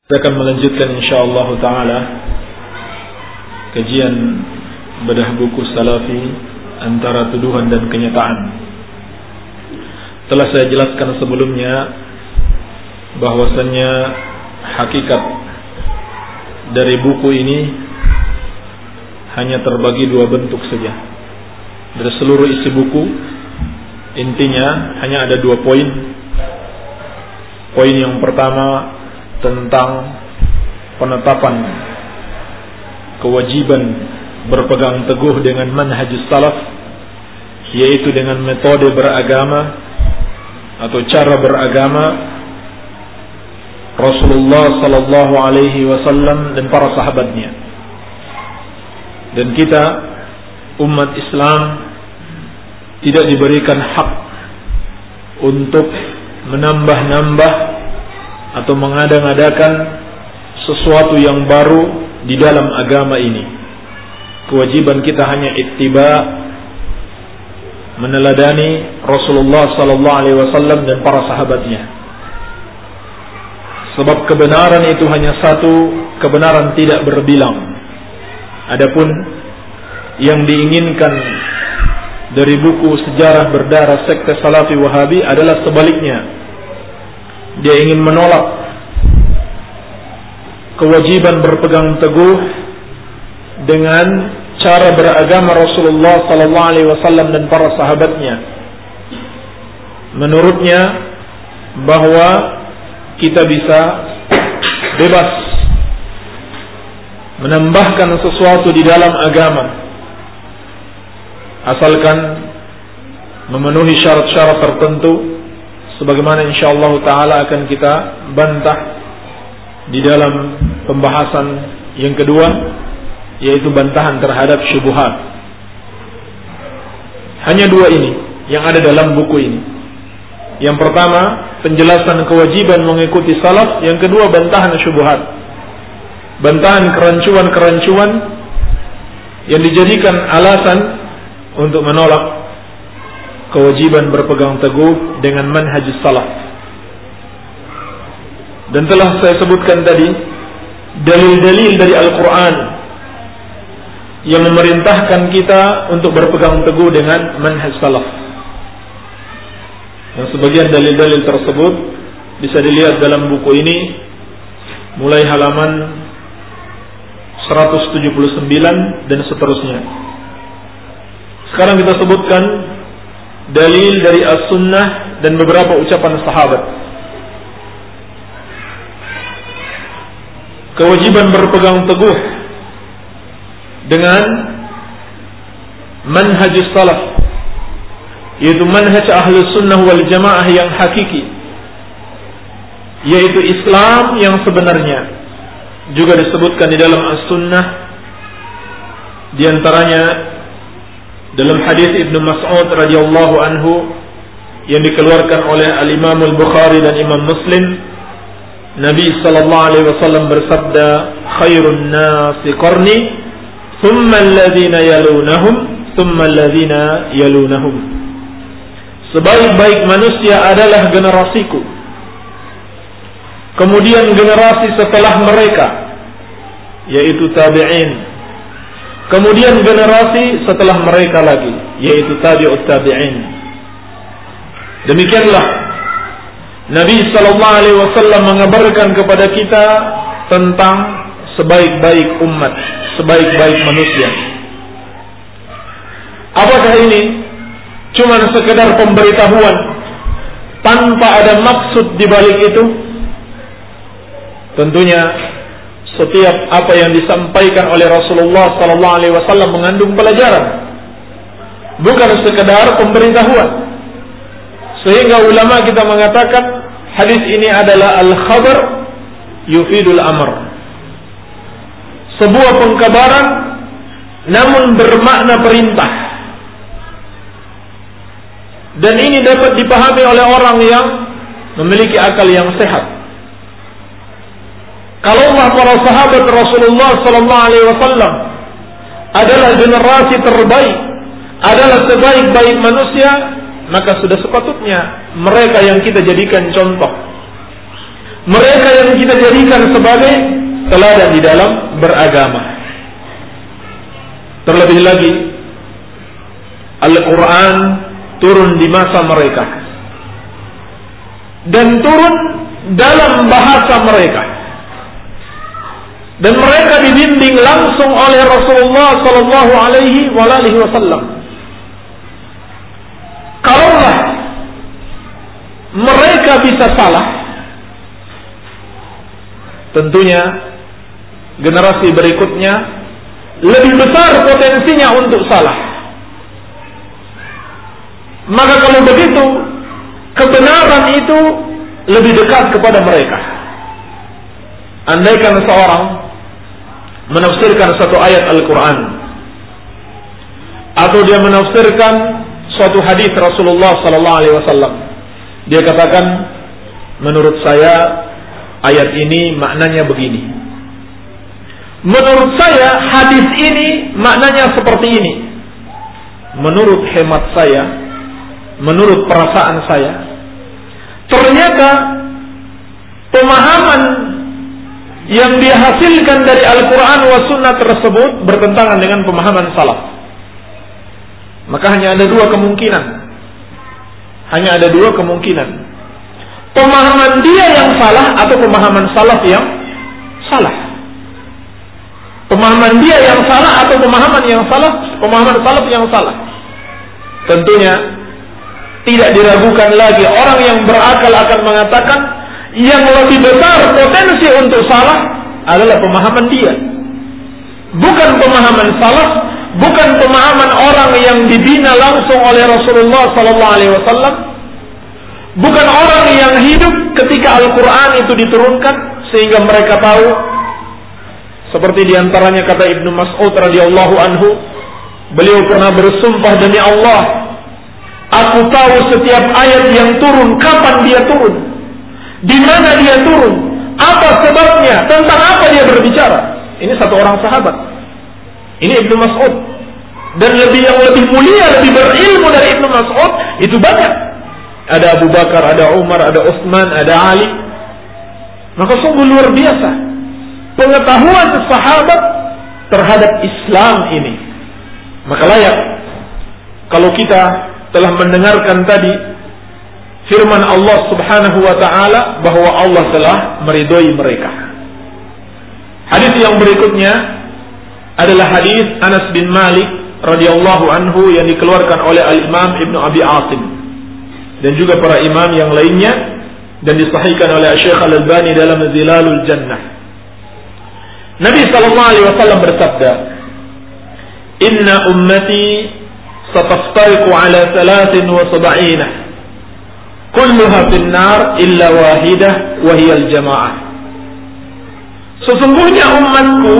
Kita akan melanjutkan insyaallah ta'ala kajian bedah buku Salafi antara tuduhan dan kenyataan. Telah saya jelaskan sebelumnya bahwasannya hakikat dari buku ini hanya terbagi dua bentuk saja. Dari seluruh isi buku intinya hanya ada dua poin. Poin yang pertama tentang penetapan kewajiban berpegang teguh dengan manhajus salaf, yaitu dengan metode beragama atau cara beragama Rasulullah sallallahu alaihi wasallam dan para sahabatnya. Dan kita umat Islam tidak diberikan hak untuk menambah-nambah atau mengada-ngadakan sesuatu yang baru di dalam agama ini. Kewajiban kita hanya ittiba, meneladani Rasulullah sallallahu alaihi wasallam dan para sahabatnya. Sebab kebenaran itu hanya satu, kebenaran tidak berbilang. Adapun yang diinginkan dari buku sejarah berdarah sekte Salafi Wahabi adalah sebaliknya. Dia ingin menolak kewajiban berpegang teguh dengan cara beragama Rasulullah sallallahu alaihi wasallam dan para sahabatnya. Menurutnya bahwa kita bisa bebas menambahkan sesuatu di dalam agama asalkan memenuhi syarat-syarat tertentu, sebagaimana insyaallah ta'ala akan kita bantah di dalam pembahasan yang kedua, yaitu bantahan terhadap syubhat. Hanya dua ini yang ada dalam buku ini. Yang pertama, penjelasan kewajiban mengikuti salaf. Yang kedua, bantahan syubhat, bantahan kerancuan-kerancuan yang dijadikan alasan untuk menolak kewajiban berpegang teguh dengan manhajus salaf. Dan telah saya sebutkan tadi dalil-dalil dari Al-Quran yang memerintahkan kita untuk berpegang teguh dengan manhaj salaf. Dan sebagian dalil-dalil tersebut bisa dilihat dalam buku ini mulai halaman 179 dan seterusnya. Sekarang kita sebutkan dalil dari As-Sunnah dan beberapa ucapan sahabat. Kewajiban berpegang teguh dengan manhajus salaf, yaitu manhaj ahlus sunnah wal jamaah yang hakiki, yaitu Islam yang sebenarnya. Juga disebutkan di dalam As-Sunnah, di antaranya dalam hadis Ibnu Mas'ud radhiyallahu anhu yang dikeluarkan oleh Al-Imam Al-Bukhari dan Imam Muslim, Nabi sallallahu alaihi wasallam bersabda, "Khairun nasi qarni, thumma alladhina yalunahum, thumma alladhina yalunahum." Sebaik-baik manusia adalah generasiku. Kemudian generasi setelah mereka, yaitu tabi'in. Kemudian generasi setelah mereka lagi, yaitu tabi'ut tabi'in. Demikianlah Nabi sallallahu alaihi wasallam mengabarkan kepada kita tentang sebaik-baik umat, sebaik-baik manusia. Apakah ini cuma sekedar pemberitahuan tanpa ada maksud di balik itu? Tentunya setiap apa yang disampaikan oleh Rasulullah sallallahu alaihi wasallam mengandung pelajaran, bukan sekedar pemberitahuan. Sehingga ulama kita mengatakan hadis ini adalah al-khabar yufidul amr, sebuah pengkabaran namun bermakna perintah. Dan ini dapat dipahami oleh orang yang memiliki akal yang sehat. Kalau para sahabat Rasulullah sallallahu alaihi wasallam adalah generasi terbaik, adalah sebaik-baik manusia, maka sudah sepatutnya mereka yang kita jadikan contoh. mereka yang kita jadikan sebagai teladan di dalam beragama. Terlebih lagi Al-Quran turun di masa mereka dan turun dalam bahasa mereka, dan mereka dibimbing langsung oleh Rasulullah sallallahu alaihi wasallam. Kalaulah mereka bisa salah, tentunya generasi berikutnya lebih besar potensinya untuk salah. Maka kalau begitu, kebenaran itu lebih dekat kepada mereka. Andaikan seorang menafsirkan satu ayat Al-Quran, atau dia menafsirkan suatu hadis Rasulullah sallallahu alaihi wasallam, dia katakan, menurut saya ayat ini maknanya begini. Menurut saya hadis ini maknanya seperti ini. Menurut hemat saya, menurut perasaan saya, ternyata pemahaman yang dihasilkan dari Al-Quran wa Sunnah tersebut bertentangan dengan pemahaman salaf. Maka hanya ada dua kemungkinan. Hanya ada dua kemungkinan. Pemahaman dia yang salah atau pemahaman salaf yang salah. Pemahaman dia yang salah atau pemahaman salaf yang salah. Tentunya tidak diragukan lagi, orang yang berakal akan mengatakan yang lebih besar potensi untuk salah adalah pemahaman dia, bukan pemahaman salaf, bukan pemahaman orang yang dibina langsung oleh Rasulullah sallallahu alaihi wasallam, bukan orang yang hidup ketika Al-Quran itu diturunkan sehingga mereka tahu. Seperti diantaranya kata Ibnu Mas'ud radhiyallahu anhu, beliau pernah bersumpah demi Allah, aku tahu setiap ayat yang turun, kapan dia turun, di mana dia turun, apa sebabnya, tentang apa dia berbicara. Ini satu orang sahabat. Ini Ibnu Mas'ud. Dan yang lebih mulia, lebih berilmu dari Ibnu Mas'ud itu banyak. Ada Abu Bakar, ada Umar, ada Utsman, ada Ali. Maka sungguh luar biasa pengetahuan sahabat terhadap Islam ini. Maka layak kalau kita telah mendengarkan tadi firman Allah Subhanahu wa taala bahwa Allah telah meridhoi mereka. Hadis yang berikutnya adalah hadis Anas bin Malik radhiyallahu anhu yang dikeluarkan oleh Al-Imam Ibnu Abi Asim dan juga para imam yang lainnya, dan disahihkan oleh Syekh Al-Albani dalam Zilalul Jannah. Nabi sallallahu alaihi wasallam bersabda, "Inna ummati sataftariqu ala 73, kulluha fin nar illa wahidah wa hiya al-jamaah." Sesungguhnya umatku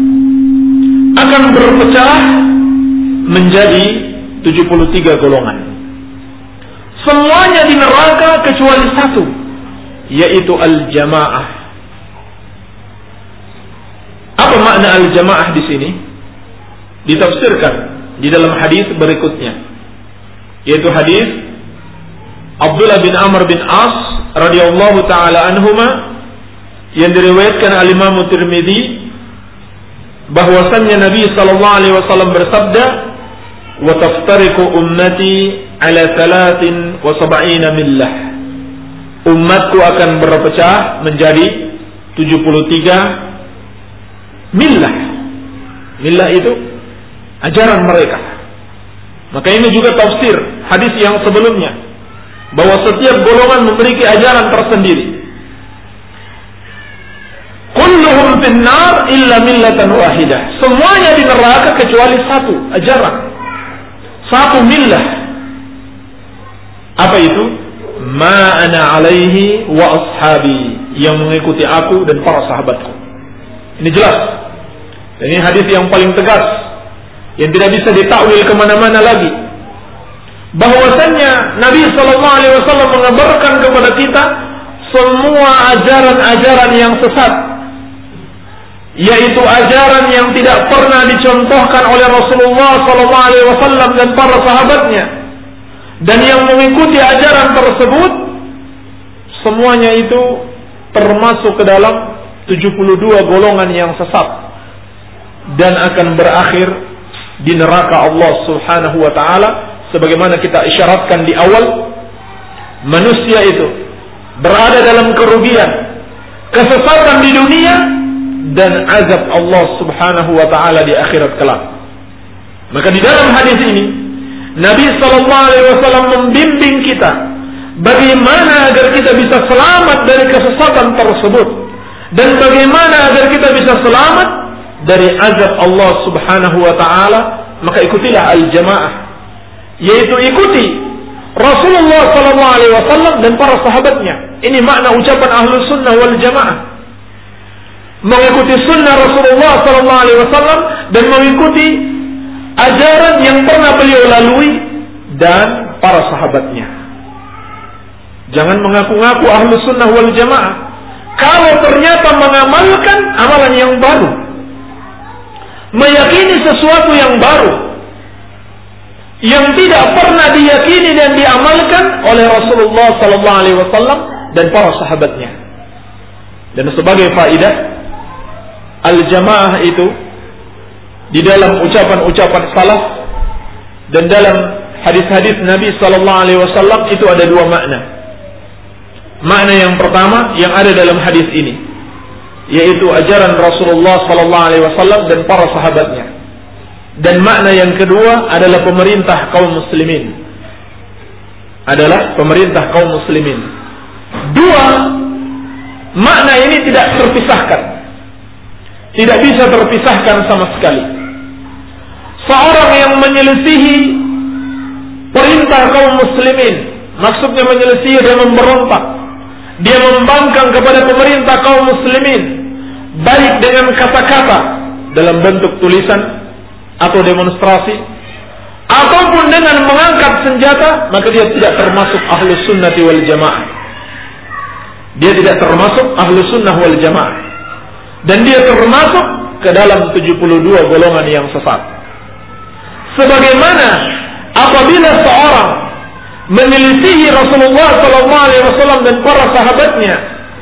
akan berpecah menjadi 73 golongan. Semuanya di neraka kecuali satu, yaitu al-jamaah. Apa makna al-jamaah di sini? Ditafsirkan di dalam hadis berikutnya, yaitu hadis Abdullah bin Amr bin As radhiyallahu taala anhuma yang diriwayatkan al-Imam Tirmidzi, bahwasannya Nabi sallallahu alaihi wasallam bersabda, "Wa taftariqu ummati ala 73 millah." Umatku akan berpecah menjadi 73 millah. Millah itu ajaran mereka. Maka ini juga tafsir hadis yang sebelumnya, bahwa setiap golongan memiliki ajaran tersendiri. Kulluhum finnar illa millatan wahidah. Semuanya di neraka kecuali satu ajaran, satu millah. Apa itu? Ma ana alaihi wa ashabi, yang mengikuti aku dan para sahabatku. Ini jelas. Dan ini hadis yang paling tegas, yang tidak bisa ditakwil kemana-mana lagi. Bahwasannya Nabi Sallallahu Alaihi Wasallam mengabarkan kepada kita semua ajaran-ajaran yang sesat, yaitu ajaran yang tidak pernah dicontohkan oleh Rasulullah Sallallahu Alaihi Wasallam dan para sahabatnya, dan yang mengikuti ajaran tersebut semuanya itu termasuk ke dalam 72 golongan yang sesat dan akan berakhir di neraka Allah Subhanahu wa taala. Sebagaimana kita isyaratkan di awal, manusia itu berada dalam kerugian, kesesatan di dunia dan azab Allah Subhanahu wa taala di akhirat kelak. Maka di dalam hadis ini Nabi sallallahu alaihi wasallam membimbing kita bagaimana agar kita bisa selamat dari kesesatan tersebut dan bagaimana agar kita bisa selamat dari azab Allah Subhanahu wa taala. Maka ikutilah al-jamaah, yaitu ikuti Rasulullah sallallahu alaihi wasallam dan para sahabatnya. Ini makna ucapan Ahlus Sunnah wal Jamaah. Mengikuti sunnah Rasulullah sallallahu alaihi wasallam dan mengikuti ajaran yang pernah beliau lalui dan para sahabatnya. Jangan mengaku-ngaku Ahlus Sunnah wal Jamaah kalau ternyata mengamalkan amalan yang baru, meyakini sesuatu yang baru yang tidak pernah diyakini dan diamalkan oleh Rasulullah sallallahu alaihi wasallam dan para sahabatnya. Dan sebagai faedah, al-jamaah itu di dalam ucapan-ucapan salaf dan dalam hadis-hadis Nabi sallallahu alaihi wasallam itu ada dua makna. Makna yang pertama yang ada dalam hadis ini, yaitu ajaran Rasulullah sallallahu alaihi wasallam dan para sahabatnya. Dan makna yang kedua adalah pemerintah kaum muslimin. Adalah pemerintah kaum muslimin. Dua makna ini tidak terpisahkan. Tidak bisa terpisahkan sama sekali. Seorang yang menyelisihi perintah kaum muslimin, maksudnya menyelisihi dan memberontak, dia membangkang kepada pemerintah kaum muslimin, baik dengan kata-kata dalam bentuk tulisan atau demonstrasi, ataupun dengan mengangkat senjata, maka dia tidak termasuk Ahlus Sunnah wal Jamaah. Dia tidak termasuk Ahlus Sunnah wal Jamaah. Dan dia termasuk ke dalam 72 golongan yang sesat. Sebagaimana apabila seorang menyelisihi Rasulullah SAW dan para sahabatnya,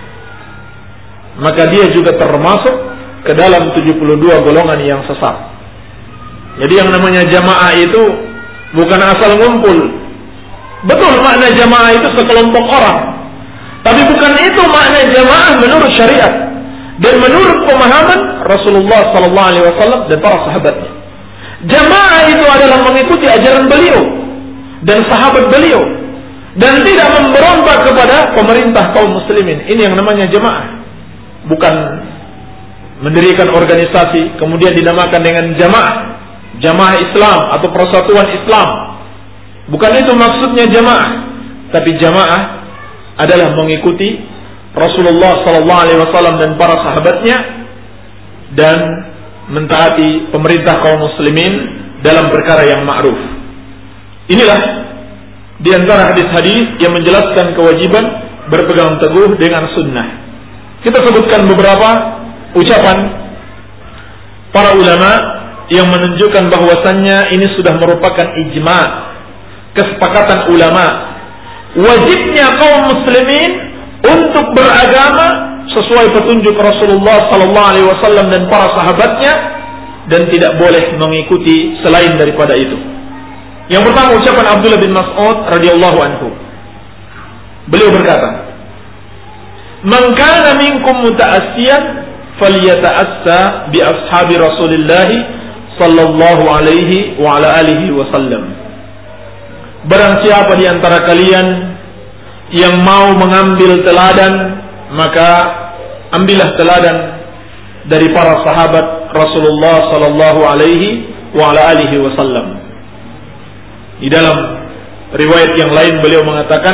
maka dia juga termasuk ke dalam 72 golongan yang sesat. Jadi yang namanya jamaah itu bukan asal ngumpul. Betul makna jamaah itu sekelompok orang, tapi bukan itu makna jamaah menurut syariat dan menurut pemahaman Rasulullah SAW dan para sahabatnya. Jamaah itu adalah mengikuti ajaran beliau dan sahabat beliau dan tidak memberontak kepada pemerintah kaum muslimin. Ini yang namanya jamaah. Bukan mendirikan organisasi kemudian dinamakan dengan jamaah, jamaah Islam atau persatuan Islam. Bukan itu maksudnya jamaah. Tapi jamaah adalah mengikuti Rasulullah SAW dan para sahabatnya dan mentaati pemerintah kaum muslimin dalam perkara yang ma'ruf. Inilah di antara hadis-hadis yang menjelaskan kewajiban berpegang teguh dengan sunnah. Kita sebutkan beberapa ucapan para ulama yang menunjukkan bahwasannya ini sudah merupakan ijma', kesepakatan ulama, wajibnya kaum muslimin untuk beragama sesuai petunjuk Rasulullah SAW dan para sahabatnya dan tidak boleh mengikuti selain daripada itu. Yang pertama ucapan Abdullah bin Mas'ud radhiyallahu anhu. Beliau berkata, "Man kana minkum muta'assiyan falyata'assa bi ashabi Rasulillah sallallahu alaihi wa ala alihi wasallam." Barang siapa di antara kalian yang mau mengambil teladan, maka ambillah teladan dari para sahabat Rasulullah sallallahu alaihi wa ala alihi wasallam. Di dalam riwayat yang lain beliau mengatakan,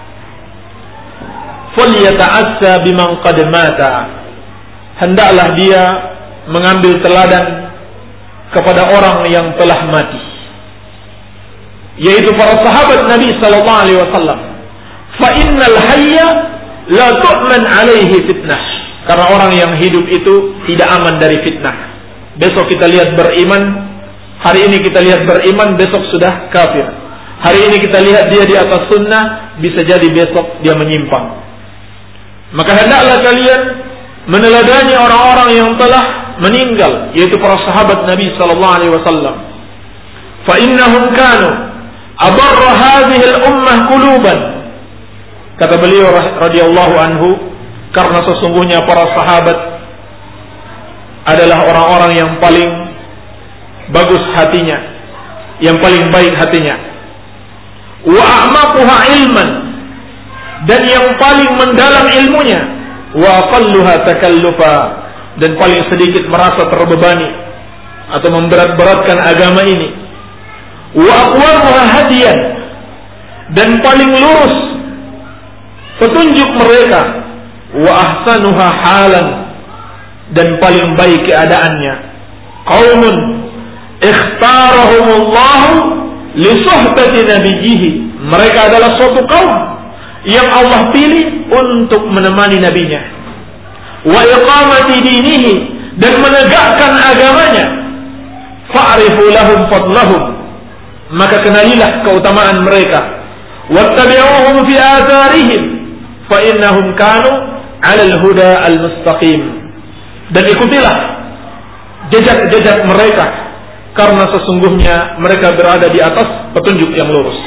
"Falyata'assa biman qad mata." Hendaklah dia mengambil teladan kepada orang yang telah mati, yaitu para sahabat Nabi sallallahu alaihi wasallam. Fa innal hayya la tu'man alaihi fitnah. Karena orang yang hidup itu tidak aman dari fitnah. Besok kita lihat beriman, hari ini kita lihat beriman, besok sudah kafir. Hari ini kita lihat dia di atas sunnah, bisa jadi besok dia menyimpang. Maka hendaklah kalian meneladani orang-orang yang telah meninggal, yaitu para sahabat Nabi sallallahu alaihi wasallam. Fa innahum kanu abarra hadhihi al-ummah quluban. Kata beliau radhiyallahu anhu, karena sesungguhnya para sahabat adalah orang-orang yang paling bagus hatinya, yang paling baik hatinya. Wa a'maquha ilman, dan yang paling mendalam ilmunya. Wa aqalluha takallufa, dan paling sedikit merasa terbebani atau memberat-beratkan agama ini. Wa aqwamuha hadiyan, dan paling lurus petunjuk mereka. Wa ahsanuha halan, dan paling baik keadaannya. Qaumun ikhtarahumullahu li suhbati nabiyhi, mereka adalah suatu kaum yang Allah pilih untuk menemani nabinya. Wa iqamati dinihi, dan menegakkan agamanya. Fa'rifu lahum fadlahum, maka kenalilah keutamaan mereka. Wattabi'uhum fi atharihim, fa innahum kanu 'alal huda al-mustaqim, dan ikutilah jejak-jejak mereka, karena sesungguhnya mereka berada di atas petunjuk yang lurus.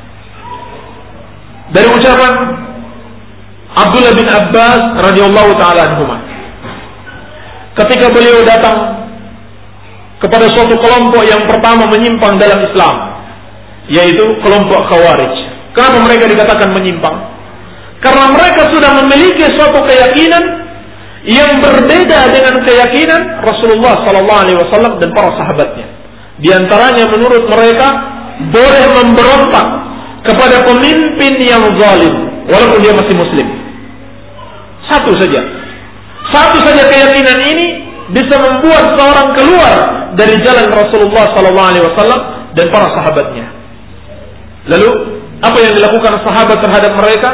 Dari ucapan Abdullah bin Abbas radhiyallahu taala anhuma, ketika beliau datang kepada suatu kelompok yang pertama menyimpang dalam Islam, yaitu kelompok Khawarij. Kenapa mereka dikatakan menyimpang? Karena mereka sudah memiliki suatu keyakinan yang berbeda dengan keyakinan Rasulullah sallallahu alaihi wasallam dan para sahabatnya. Di antaranya menurut mereka boleh memberontak kepada pemimpin yang zalim walaupun dia masih muslim. Satu saja keyakinan ini bisa membuat seorang keluar dari jalan Rasulullah sallallahu alaihi wasallam dan para sahabatnya. Lalu apa yang dilakukan sahabat terhadap mereka?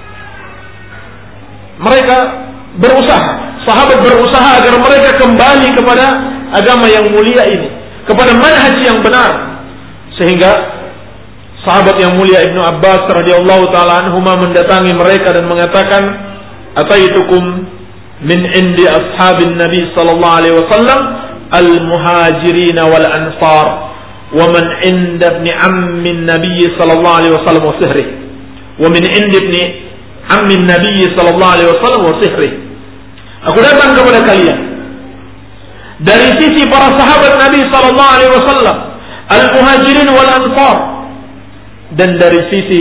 Mereka sahabat berusaha agar mereka kembali kepada agama yang mulia ini, kepada manhaj yang benar. Sehingga sahabat yang mulia Ibnu Abbas radhiyallahu taala anhuma mendatangi mereka dan mengatakan, "Ataitukum min indi ashabin Nabi sallallahu alaihi wasallam al-muhajirin wal ansar wa man inda ibn ammi Nabi sallallahu alaihi wasallam wa sihrihi wa min indi ibn ammi Nabi sallallahu alaihi wasallam wa sihrihi." Aku datang kepada kalian dari sisi para sahabat Nabi sallallahu alaihi wasallam, al-muhajirin wal ansar, dan dari sisi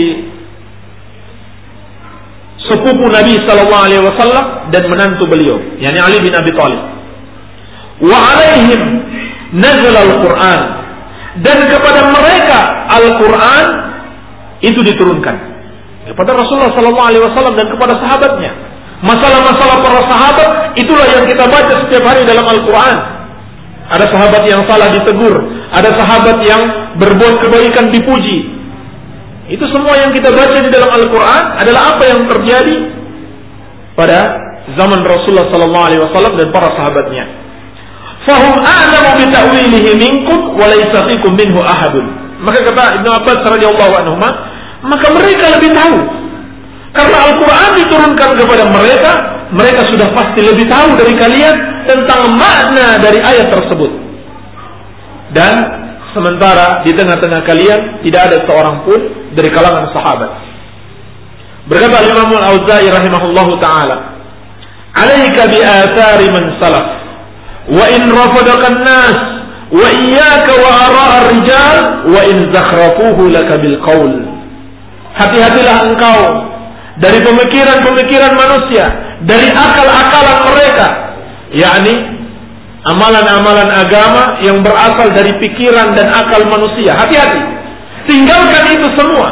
sepupu Nabi sallallahu alaihi wasallam dan menantu beliau, yakni Ali bin Abi Thalib. Wa alaihim nazala al-Qur'an, dan kepada mereka Al-Qur'an itu diturunkan. Kepada Rasulullah sallallahu alaihi wasallam dan kepada sahabatnya. Masalah-masalah para sahabat itulah yang kita baca setiap hari dalam Al-Qur'an. Ada sahabat yang salah ditegur, ada sahabat yang berbuat kebaikan dipuji. Itu semua yang kita baca di dalam Al-Quran adalah apa yang terjadi pada zaman Rasulullah sallallahu alaihi wasallam dan para sahabatnya. Fahum a'lamu bi ta'wilihi minkum wa laysa fikum minhu ahadun. Maka kata Ibnu Abbas radhiyallahu anhu, maka mereka lebih tahu. Karena Al-Quran diturunkan kepada mereka, mereka sudah pasti lebih tahu dari kalian tentang makna dari ayat tersebut. Dan sementara di tengah-tengah kalian tidak ada seorang pun dari kalangan sahabat. Berkata Imam Al-Auza'i rahimahullahu ta'ala, "Alaika bi athari man salaf, wa in rafadaka an-nas, wa iyyaka wa ara'a ar-rijal, wa in zakhrafuhu laka bil qaul." Hati-hatilah engkau dari pemikiran-pemikiran manusia, dari akal-akalan mereka, yakni amalan-amalan agama yang berasal dari pikiran dan akal manusia. Hati-hati, tinggalkan itu semua.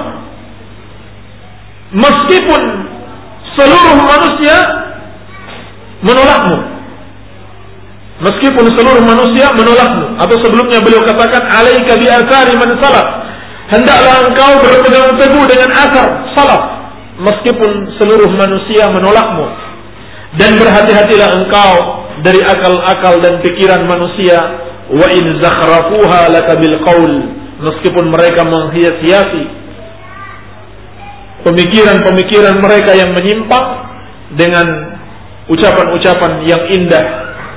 Meskipun seluruh manusia menolakmu, atau sebelumnya beliau katakan, "Alaika bi athari man salaf." Hendaklah engkau berpegang teguh dengan asar salaf, meskipun seluruh manusia menolakmu. Dan berhati-hatilah engkau dari akal-akal dan pikiran manusia. Wa in zakhrafuha laka bil qaul, meskipun mereka menghias-hiasi pemikiran-pemikiran mereka yang menyimpang dengan ucapan-ucapan yang indah.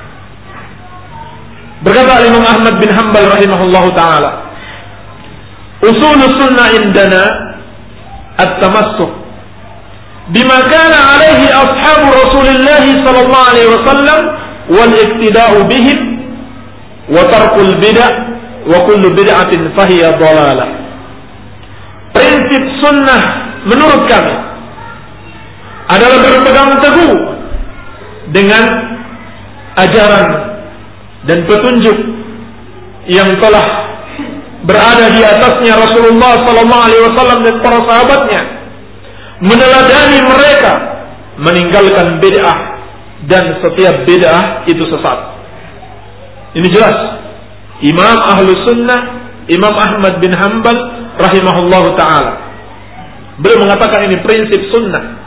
Berkata Imam Ahmad bin Hanbal rahimahullahu taala, "Usulus sunnah indana at-tamassuk bima kana alaihi ashabu Rasulillah sallallahu alaihi wasallam wal iktida'u bihim wa tarkul bid'ah wa kullu bid'atin fahiya dhalalah." Prinsip sunnah menurut kami adalah berpegang teguh dengan ajaran dan petunjuk yang telah berada di atasnya Rasulullah sallallahu alaihi wasallam dan para sahabatnya, meneladani mereka, meninggalkan bid'ah, dan setiap bid'ah itu sesat. Ini jelas. Imam Ahlus Sunnah, Imam Ahmad bin Hanbal rahimahullahu ta'ala, beliau mengatakan ini prinsip sunnah.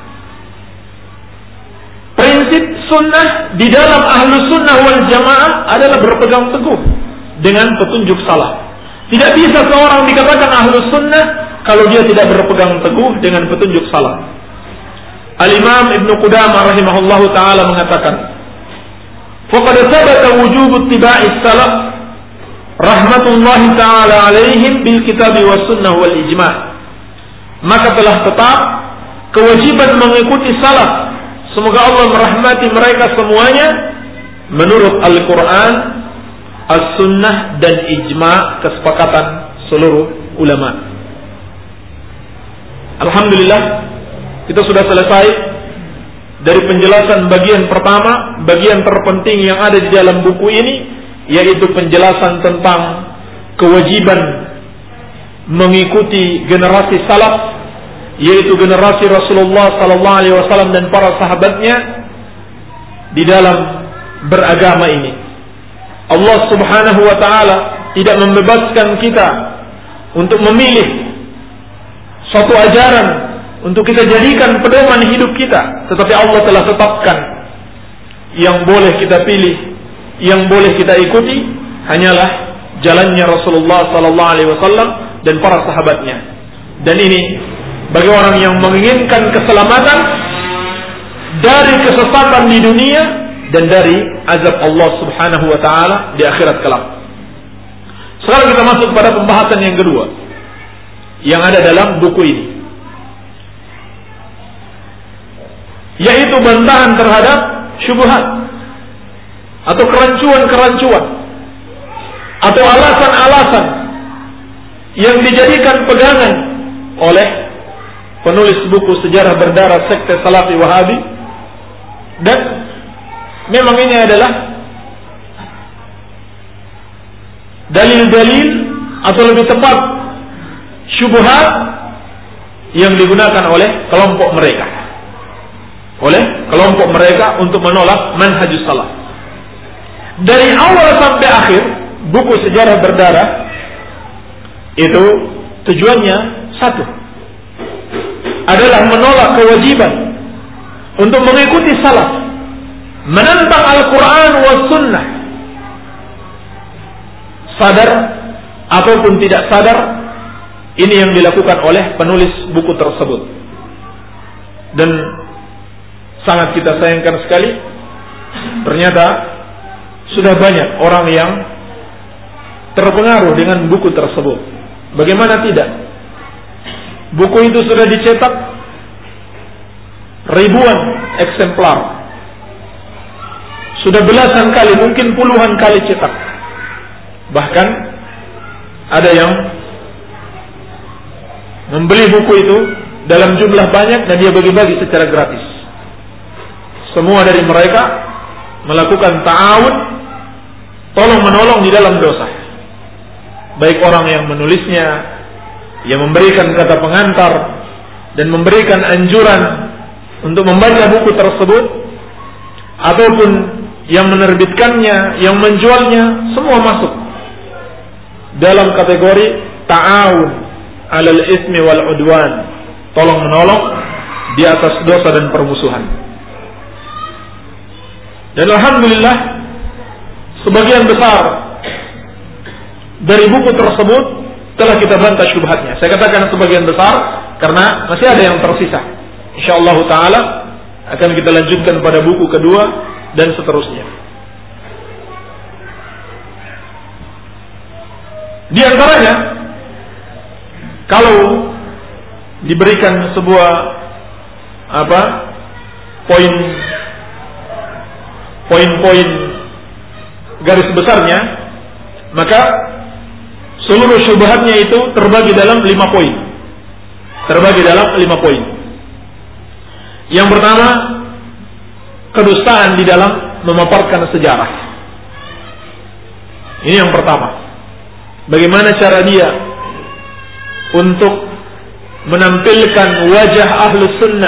Prinsip sunnah di dalam Ahlus Sunnah wal Jamaah adalah berpegang teguh dengan petunjuk salaf. Tidak bisa seorang dikatakan Ahlus Sunnah kalau dia tidak berpegang teguh dengan petunjuk salaf. Al-Imam Ibn Qudamah rahimahullahu ta'ala mengatakan, "Faqad thabata wujub ittiba'is salaf rahmatullahi ta'ala alaihim bil kitab was sunnah wal ijma'." Maka telah tetap kewajiban mengikuti salaf, semoga Allah merahmati mereka semuanya, menurut Al-Quran, As-Sunnah, dan Ijma', kesepakatan seluruh ulama. Alhamdulillah, kita sudah selesai dari penjelasan bagian pertama, bagian terpenting yang ada di dalam buku ini, yaitu penjelasan tentang kewajiban mengikuti generasi salaf, yaitu generasi Rasulullah sallallahu alaihi wasallam dan para sahabatnya di dalam beragama ini. Allah Subhanahu wa taala tidak membebaskan kita untuk memilih suatu ajaran untuk kita jadikan pedoman hidup kita, tetapi Allah telah tetapkan yang boleh kita pilih, yang boleh kita ikuti hanyalah jalannya Rasulullah sallallahu alaihi wasallam dan para sahabatnya. Dan ini bagi orang yang menginginkan keselamatan dari kesesatan di dunia dan dari azab Allah Subhanahu wa taala di akhirat kelak. Sekarang kita masuk pada pembahasan yang kedua yang ada dalam buku ini, yaitu bantahan terhadap syubhat atau kerancuan-kerancuan atau alasan-alasan yang dijadikan pegangan oleh penulis buku sejarah berdarah sekte Salafi Wahabi. Dan memang ini adalah dalil-dalil atau lebih tepat syubhat yang digunakan oleh kelompok mereka untuk menolak manhajus salaf. Dari awal sampai akhir buku sejarah berdarah itu tujuannya satu, adalah menolak kewajiban untuk mengikuti salaf, menentang Al-Quran wa Sunnah, sadar ataupun tidak sadar. Ini yang dilakukan oleh penulis buku tersebut. Dan sangat kita sayangkan sekali, ternyata sudah banyak orang yang terpengaruh dengan buku tersebut. Bagaimana tidak? Buku itu sudah dicetak ribuan eksemplar, sudah belasan kali, mungkin puluhan kali cetak. Bahkan ada yang membeli buku itu dalam jumlah banyak dan dia bagi-bagi secara gratis. Semua dari mereka melakukan ta'awun, tolong-menolong di dalam dosa. Baik orang yang menulisnya, yang memberikan kata pengantar, dan memberikan anjuran untuk membaca buku tersebut, ataupun yang menerbitkannya, yang menjualnya, semua masuk dalam kategori ta'awun alal ismi wal udwan, tolong-menolong di atas dosa dan permusuhan. Dan alhamdulillah, sebagian besar dari buku tersebut telah kita bantah syubhatnya. Saya katakan sebagian besar karena masih ada yang tersisa. Insyaallah taala Akan kita lanjutkan pada buku kedua dan seterusnya. Di antaranya, kalau diberikan sebuah poin-poin garis besarnya, maka seluruh syubhatnya itu terbagi dalam 5 poin. Yang pertama, kedustaan di dalam memaparkan sejarah. Ini yang pertama. Bagaimana cara dia untuk menampilkan wajah Ahlus Sunnah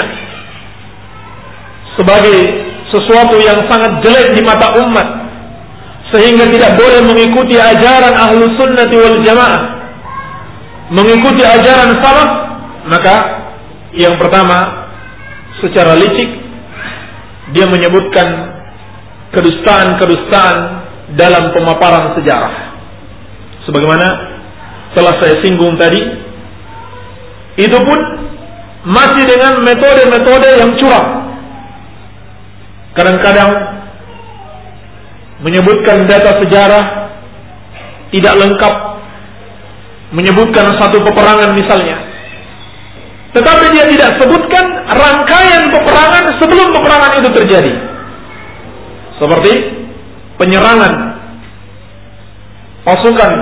sebagai sesuatu yang sangat jelek di mata umat, sehingga tidak boleh mengikuti ajaran Ahlus Sunnah wal Jamaah, mengikuti ajaran salaf. Maka yang pertama, secara licik dia menyebutkan kedustaan-kedustaan dalam pemaparan sejarah. Sebagaimana telah saya singgung tadi, itu pun masih dengan metode-metode yang curang. Kadang-kadang menyebutkan data sejarah tidak lengkap, menyebutkan satu peperangan misalnya, tetapi dia tidak sebutkan rangkaian peperangan sebelum peperangan itu terjadi. Seperti penyerangan pasukan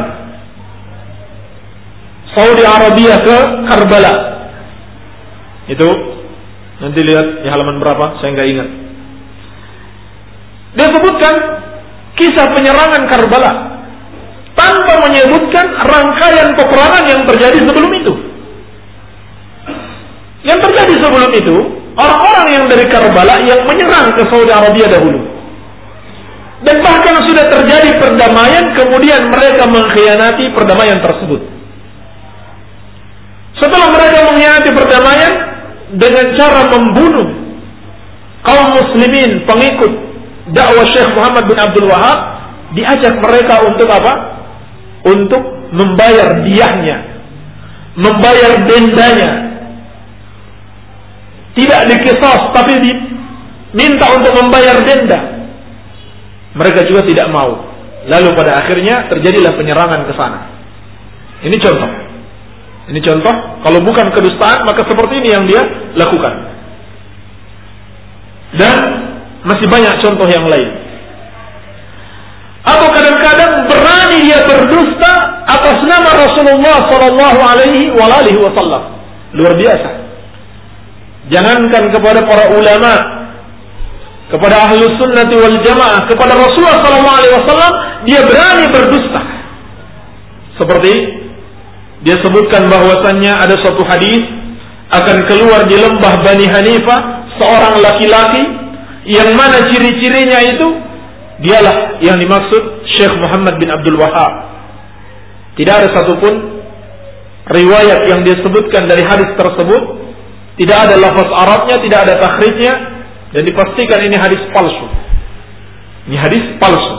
Saudi Arabia ke Karbala. Itu nanti lihat di halaman berapa, saya nggak ingat. Dia sebutkan kisah penyerangan Karbala tanpa menyebutkan rangkaian peperangan yang terjadi sebelum itu. Yang terjadi sebelum itu, orang-orang yang dari Karbala yang menyerang ke Saudi Arabia dahulu. Dan bahkan sudah terjadi perdamaian, kemudian mereka mengkhianati perdamaian tersebut. Setelah mereka mengkhianati perdamaian dengan cara membunuh kaum muslimin pengikut dakwah Syekh Muhammad bin Abdul Wahab, diajak mereka untuk apa? Untuk membayar diyahnya, membayar dendanya. Tidak dikisos, tapi diminta untuk membayar denda. Mereka juga tidak mau. Lalu pada akhirnya terjadilah penyerangan ke sana. Ini contoh. Ini contoh. Kalau bukan kedustaan, maka seperti ini yang dia lakukan. Dan masih banyak contoh yang lain. Atau kadang-kadang berani dia berdusta atas nama Rasulullah Sallallahu Alaihi Wasallam. Luar biasa. Jangankan kepada para ulama, kepada Ahlus Sunnah wal Jamaah, kepada Rasulullah Sallallahu Alaihi Wasallam, dia berani berdusta. Seperti dia sebutkan bahwasannya ada suatu hadis akan keluar di lembah Bani Hanifah seorang laki-laki yang mana ciri-cirinya itu dialah yang dimaksud Syekh Muhammad bin Abdul Wahab. Tidak ada satupun riwayat yang disebutkan dari hadis tersebut, tidak ada lafaz Arabnya, tidak ada takhrijnya, dan dipastikan ini hadis palsu. Ini hadis palsu.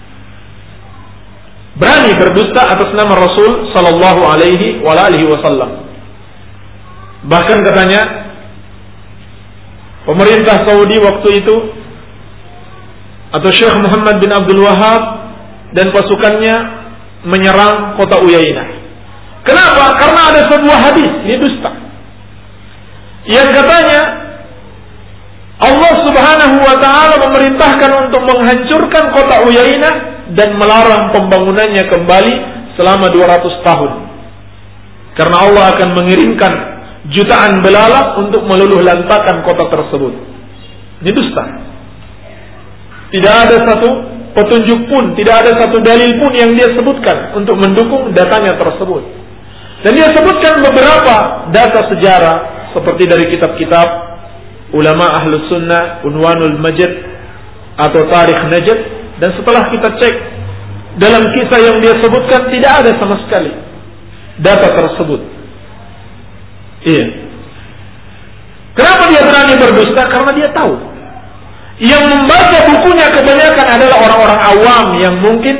Berani berdusta atas nama Rasul Sallallahu Alaihi Wasallam. Bahkan katanya pemerintah Saudi waktu itu atau Syekh Muhammad bin Abdul Wahab dan pasukannya menyerang kota Uyainah. Kenapa? Karena ada sebuah hadis, ini dusta, yang katanya Allah Subhanahu wa ta'ala memerintahkan untuk menghancurkan kota Uyainah dan melarang pembangunannya kembali selama 200 tahun. Karena Allah akan mengirimkan jutaan belalang untuk meluluh lantakan kota tersebut. Ini dusta. Tidak ada satu petunjuk pun, tidak ada satu dalil pun yang dia sebutkan untuk mendukung datanya tersebut. Dan dia sebutkan beberapa data sejarah seperti dari kitab-kitab ulama Ahlus Sunnah, Unwanul Majd atau Tarikh Najd, dan setelah kita cek dalam kisah yang dia sebutkan tidak ada sama sekali data tersebut. Iya. Kenapa dia berani berdusta? Karena dia tahu yang membaca bukunya kebanyakan adalah orang-orang awam yang mungkin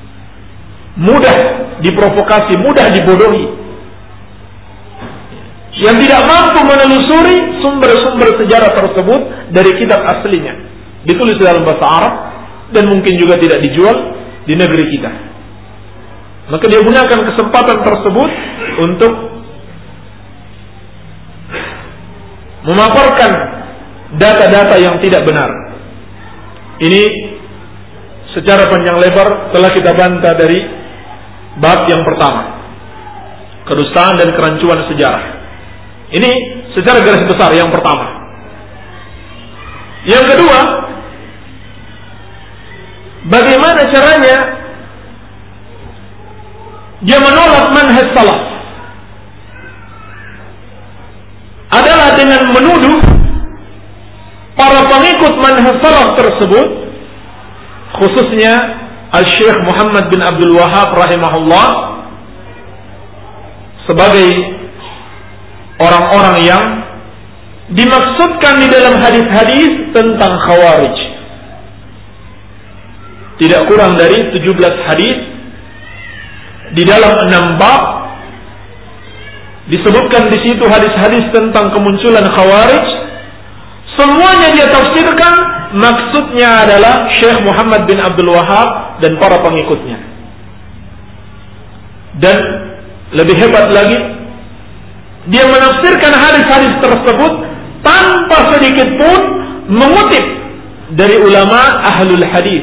mudah diprovokasi, mudah dibodohi. yang tidak mampu menelusuri sumber-sumber sejarah tersebut dari kitab aslinya, ditulis dalam bahasa Arab dan mungkin juga tidak dijual di negeri kita. Maka dia gunakan kesempatan tersebut untuk memaparkan data-data yang tidak benar. Ini secara panjang lebar telah kita bantah dari bab yang pertama, kedustaan dan kerancuan sejarah. Ini secara garis besar yang pertama. Yang kedua, bagaimana caranya dia menolak manhaj salaf? Adalah dengan menuduh para pengikut manhaj salaf tersebut, khususnya Al-Syekh Muhammad bin Abdul Wahhab rahimahullah, sebagai orang-orang yang dimaksudkan di dalam hadis-hadis tentang Khawarij. Tidak kurang dari 17 hadis di dalam 6 bab disebutkan di situ hadis-hadis tentang kemunculan Khawarij. Semuanya dia tafsirkan maksudnya adalah Syekh Muhammad bin Abdul Wahhab dan para pengikutnya. Dan lebih hebat lagi, dia menafsirkan hadis-hadis tersebut tanpa sedikit pun mengutip dari ulama ahlul hadis.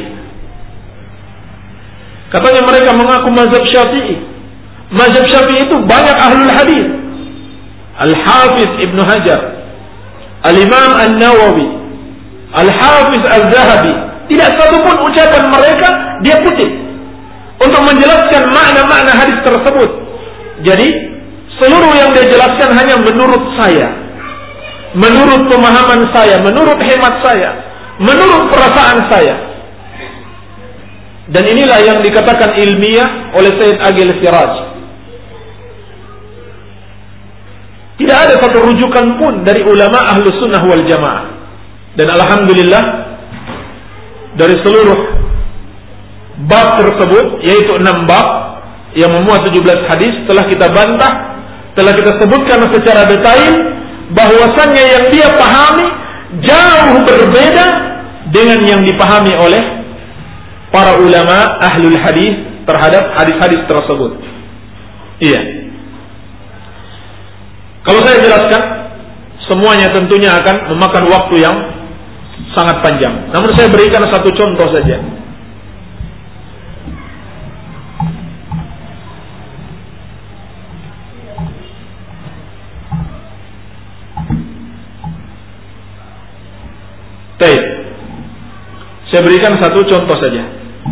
Katanya mereka mengaku mazhab Syafi'i. Mazhab Syafi'i itu banyak ahlul hadis. Al-Hafiz Ibn Hajar, Al-Imam An-Nawawi, Al-Hafiz Al-Zahabi, tidak satu pun ucapan mereka dia kutip untuk menjelaskan makna-makna hadis tersebut. Jadi seluruh yang dia jelaskan hanya menurut saya, menurut pemahaman saya, menurut hemat saya, menurut perasaan saya. Dan inilah yang dikatakan ilmiah oleh Sayyid Agil Siraj. Tidak ada satu rujukan pun dari ulama ahlu sunnah wal jamaah. Dan alhamdulillah, dari seluruh bab tersebut, yaitu 6 bab yang memuat 17 hadis, telah kita bantah, telah kita sebutkan secara detail bahwasannya yang dia pahami jauh berbeda dengan yang dipahami oleh para ulama ahlul hadis terhadap hadis-hadis tersebut. Iya. Kalau saya jelaskan, semuanya tentunya akan memakan waktu yang sangat panjang. Namun saya berikan satu contoh saja. Baik. Saya berikan satu contoh saja.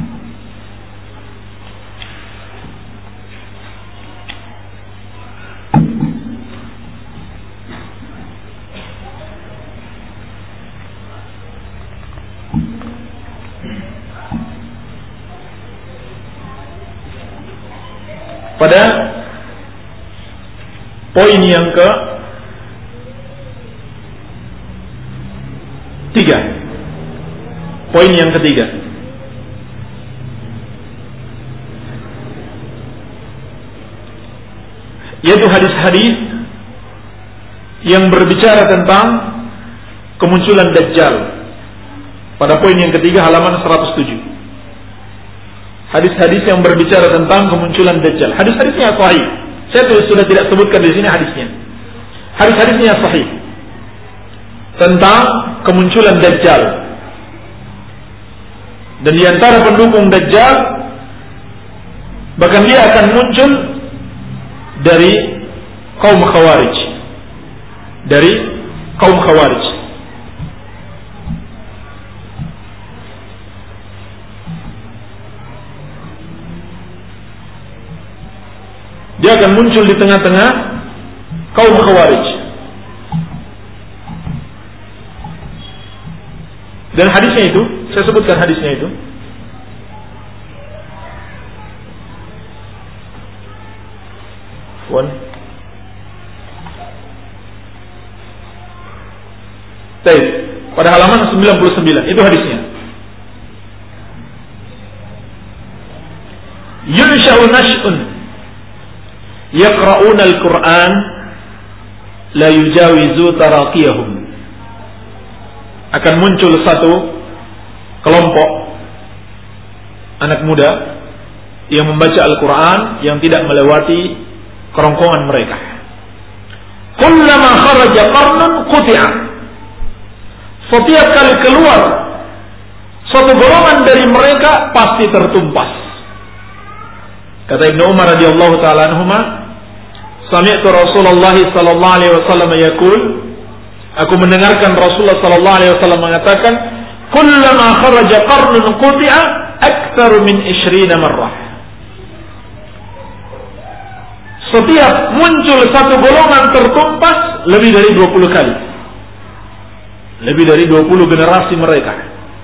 Pada poin yang ketiga, poin yang ketiga, yaitu hadis-hadis yang berbicara tentang kemunculan Dajjal. Pada poin yang ketiga, halaman 107. Hadis-hadis yang berbicara tentang kemunculan Dajjal. Hadis-hadisnya sahih. Saya sudah tidak sebutkan di sini hadisnya. Hadis-hadisnya sahih tentang kemunculan Dajjal. Dan di antara pendukung Dajjal, bahkan dia akan muncul dari kaum Khawarij. Dari kaum Khawarij. Dia akan muncul di tengah-tengah kaum Khawarij. Dan hadisnya itu, saya sebutkan hadisnya itu. Baik, pada halaman 99 itu hadisnya. Yunsha'u nash'un yaqra'una al-Qur'an la yujawizu taraqiyahum. Akan muncul satu kelompok anak muda yang membaca Al-Quran yang tidak melewati kerongkongan mereka. Kullama kharaja qarnun quti'a. Setiap kali keluar suatu golongan dari mereka pasti tertumpas. Kata Ibnu Umar radhiyallahu taala anhuma, sami'tu Rasulullah sallallahu alaihi wasallam yaqul, aku mendengarkan Rasulullah sallallahu alaihi wasallam mengatakan, kullama kharaja qarnun quti'a aktsar min 20 marrah. Setiap muncul satu golongan tertumpas lebih dari 20 kali. Lebih dari 20 generasi mereka.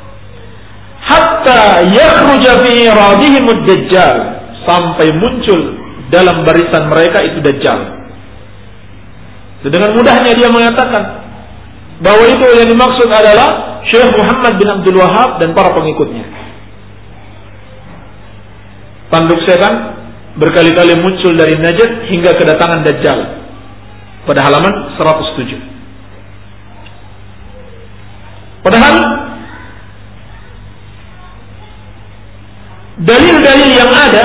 Hatta yakhruja fi iradihim ad-dajjal, sampai muncul dalam barisan mereka itu Dajjal. Dengan mudahnya dia mengatakan bahwa itu yang dimaksud adalah Syekh Muhammad bin Abdul Wahhab dan para pengikutnya. Tanduk setan berkali-kali muncul dari Najd hingga kedatangan Dajjal pada halaman 107. Padahal dalil-dalil yang ada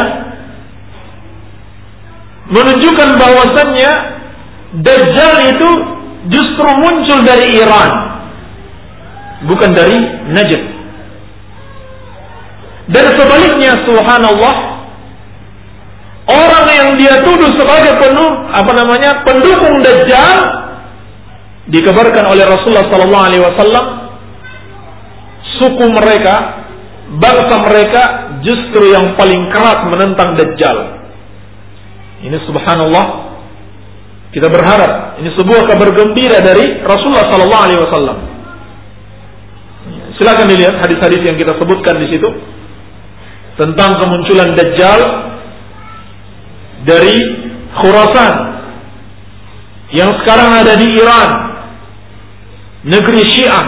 menunjukkan bahwasannya Dajjal itu justru muncul dari Iran, bukan dari Najd. Dan sebaliknya, subhanallah, orang yang dia tuduh sebagai pendukung Dajjal dikabarkan oleh Rasulullah sallallahu alaihi wasallam, suku mereka, bangsa mereka justru yang paling keras menentang Dajjal. Ini subhanallah, kita berharap ini sebuah kabar gembira dari Rasulullah sallallahu alaihi wasallam. Silakan dilihat hadis-hadis yang kita sebutkan di situ tentang kemunculan Dajjal dari Khurasan yang sekarang ada di Iran, negeri Syiah,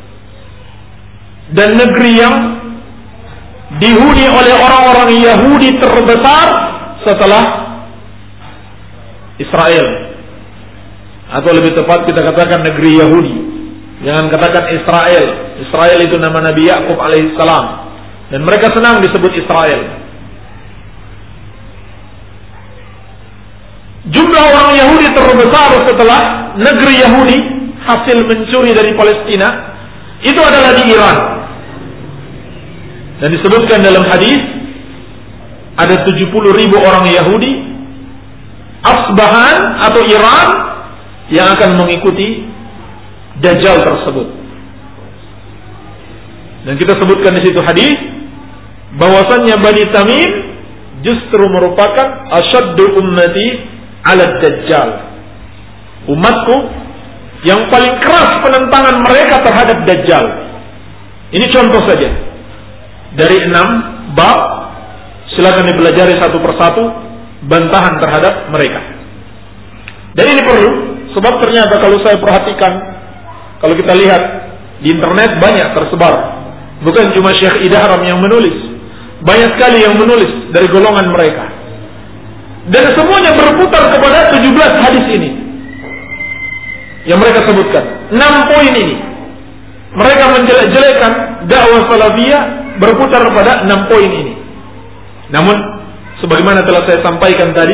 dan negeri yang dihuni oleh orang-orang Yahudi terbesar setelah Israel, atau lebih tepat kita katakan negeri Yahudi. Jangan katakan Israel. Israel itu nama Nabi Yakub alaihissalam, dan mereka senang disebut Israel. Jumlah orang Yahudi terbesar setelah negeri Yahudi hasil mencuri dari Palestina itu adalah di Iran. Dan disebutkan dalam hadis ada 70.000 orang Yahudi Asbahan atau Iran yang akan mengikuti Dajjal tersebut. Dan kita sebutkan di situ hadis bahwasannya Bani Tamim justru merupakan asyaddu ummati ala Dajjal, umatku yang paling keras penentangan mereka terhadap Dajjal. Ini contoh saja dari 6 bab, silakan dipelajari satu persatu bantahan terhadap mereka. Dan ini perlu, sebab ternyata kalau saya perhatikan, kalau kita lihat di internet banyak tersebar, bukan cuma Syekh Idharam yang menulis, banyak sekali yang menulis dari golongan mereka, dan semuanya berputar kepada 17 hadis ini yang mereka sebutkan. 6 poin ini mereka menjelek-jelekan dakwah salafiyah berputar pada 6 poin ini. Namun sebagaimana telah saya sampaikan tadi,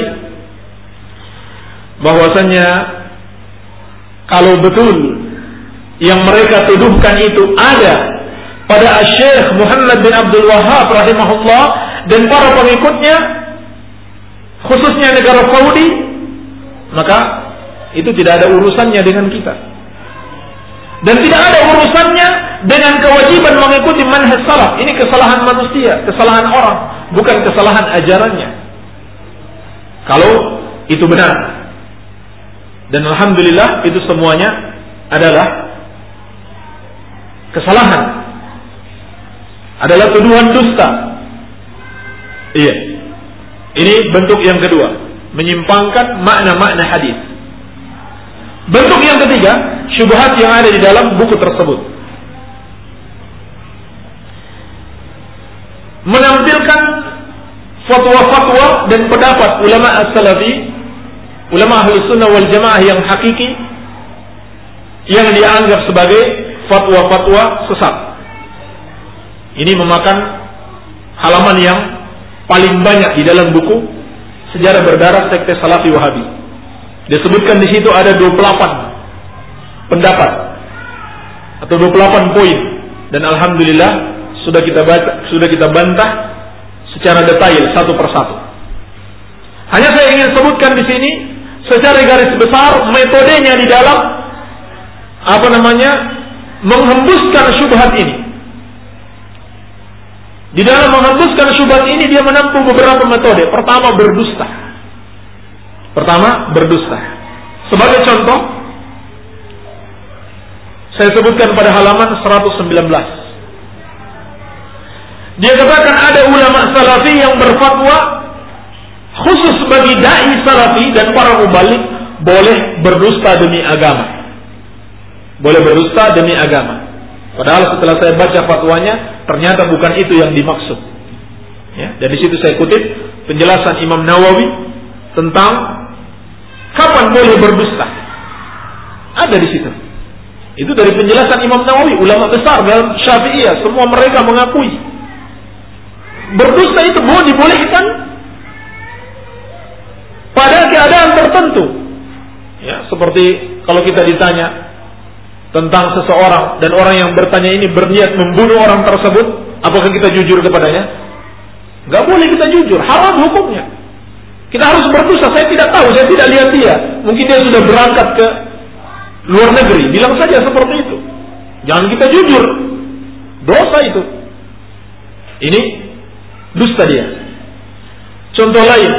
bahwasannya kalau betul yang mereka tuduhkan itu ada pada Syekh Muhammad bin Abdul Wahhab rahimahullah dan para pengikutnya, khususnya negara Saudi, maka itu tidak ada urusannya dengan kita, dan tidak ada urusannya dengan kewajiban mengikuti manhaj salaf. Ini kesalahan manusia, kesalahan orang, bukan kesalahan ajarannya. Kalau itu benar, dan alhamdulillah itu semuanya adalah kesalahan, adalah tuduhan dusta. Iya, ini bentuk yang kedua, menyimpangkan makna-makna hadis. Bentuk yang ketiga, syubhat yang ada di dalam buku tersebut, menampilkan fatwa-fatwa dan pendapat ulama as-salafi ulama ahli sunnah wal jamaah yang hakiki, yang dianggap sebagai fatwa-fatwa sesat. Ini memakan halaman yang paling banyak di dalam buku Sejarah Berdarah Sekte Salafi Wahabi. Disebutkan di situ ada 28 pendapat atau 28 poin, dan alhamdulillah sudah kita bantah secara detail satu persatu. Hanya saya ingin sebutkan di sini secara garis besar metodenya di dalam menghembuskan syubhat ini. Di dalam menghembuskan syubhat ini dia menempuh beberapa metode. Pertama, berdusta. Sebagai contoh, saya sebutkan pada halaman 119. Dia katakan ada ulama salafi yang berfatwa khusus bagi dai salafi dan para mubalik boleh berdusta demi agama. Boleh berdusta demi agama. Padahal setelah saya baca fatwanya, ternyata bukan itu yang dimaksud. Ya, dan di situ saya kutip penjelasan Imam Nawawi tentang kapan boleh berdusta. Ada di situ. Itu dari penjelasan Imam Nawawi, ulama besar dalam Syafi'iyah, semua mereka mengakui berdusta itu dibolehkan pada keadaan tertentu. Ya, seperti kalau kita ditanya tentang seseorang dan orang yang bertanya ini berniat membunuh orang tersebut, apakah kita jujur kepadanya? Gak boleh kita jujur, haram hukumnya. Kita harus berdusta. Saya tidak tahu, saya tidak lihat dia. Mungkin dia sudah berangkat ke luar negeri, bilang saja seperti itu. Jangan kita jujur, dosa itu. Ini dusta dia. Contoh lain,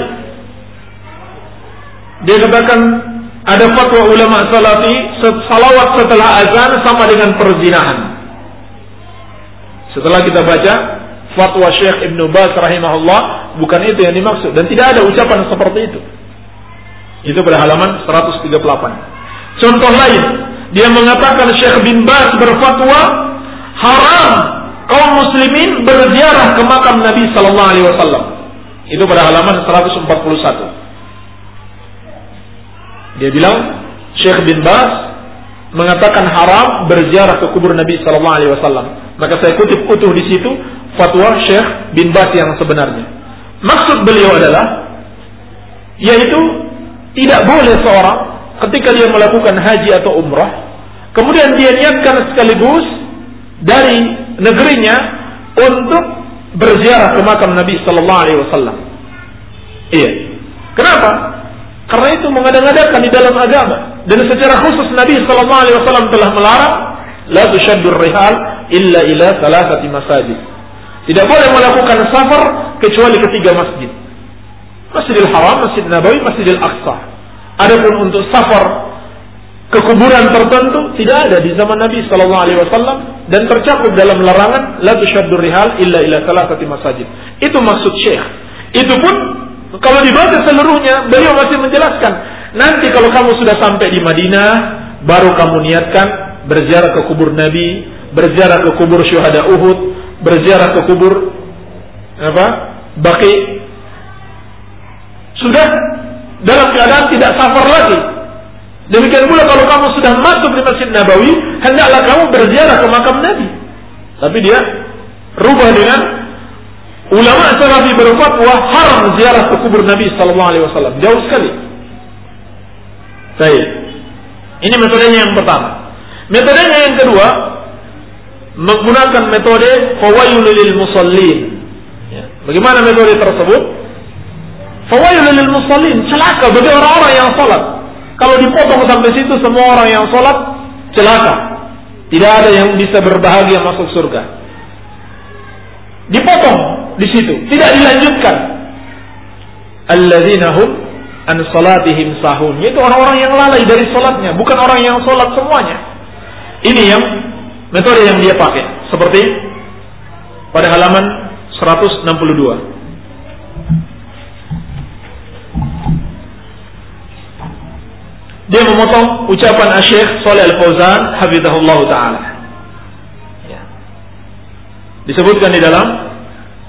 dia katakan ada fatwa ulama salafi, salawat setelah azan sama dengan perzinahan. Setelah kita baca fatwa Syekh Ibn Baz rahimahullah, bukan itu yang dimaksud, dan tidak ada ucapan seperti itu. Itu pada halaman 138. Contoh lain, dia mengatakan Syekh bin Baz berfatwa haram kaum muslimin berziarah ke makam Nabi sallallahu alaihi wasallam. Itu pada halaman 141. Dia bilang Syekh bin Baz mengatakan haram berziarah ke kubur Nabi sallallahu alaihi wasallam. Maka saya kutip utuh di situ fatwa Syekh bin Baz yang sebenarnya. Maksud beliau adalah yaitu tidak boleh seorang ketika dia melakukan haji atau umrah, kemudian dia niatkan sekaligus dari negerinya untuk berziarah ke makam Nabi sallallahu alaihi wasallam. Iya. Kenapa? Karena itu mengada-ngadakan di dalam agama, dan secara khusus Nabi sallallahu alaihi wasallam telah melarang la tushaddur rihal illa ila thalathati masajid. Tidak boleh melakukan safar kecuali ke 3 masjid. Masjidil Haram, Masjid Nabawi, Masjidil Aqsa. Adapun untuk safar ke kuburan tertentu tidak ada di zaman Nabi sallallahu alaihi wasallam, dan tercakup dalam larangan la tushaddur rihal illa ila thalathati masajid. Itu maksud Syekh. Itu pun kalau dibaca seluruhnya, beliau masih menjelaskan, nanti kalau kamu sudah sampai di Madinah, baru kamu niatkan berziarah ke kubur Nabi, berziarah ke kubur syuhada Uhud, berziarah ke kubur Baqi. Sudah dalam keadaan tidak safar lagi. Demikian pula kalau kamu sudah masuk di Masjid Nabawi, hendaklah kamu berziarah ke makam Nabi. Tapi dia rubah dengan ulama salafi berfatwa haram ziarah ke kubur Nabi sallallahu alaihi wasallam. Jauh sekali. Baik. Ini metodenya yang pertama. Metodenya yang kedua, menggunakan metode fawailul lil musallin. Ya. Bagaimana metode tersebut? Fawailul lil musallin, celaka bagi orang-orang yang salat. Kalau dipotong sampai situ semua orang yang salat celaka. Tidak ada yang bisa berbahagia masuk surga. Dipotong di situ, tidak dilanjutkan. Alladzina hum an salatihim sahun. Itu orang-orang yang lalai dari salatnya, bukan orang yang salat semuanya. Ini yang metode yang dia pakai, seperti pada halaman 162. Dia memotong ucapan Syekh Shalih Al-Fauzan hafizahullah taala. Ya. Disebutkan di dalam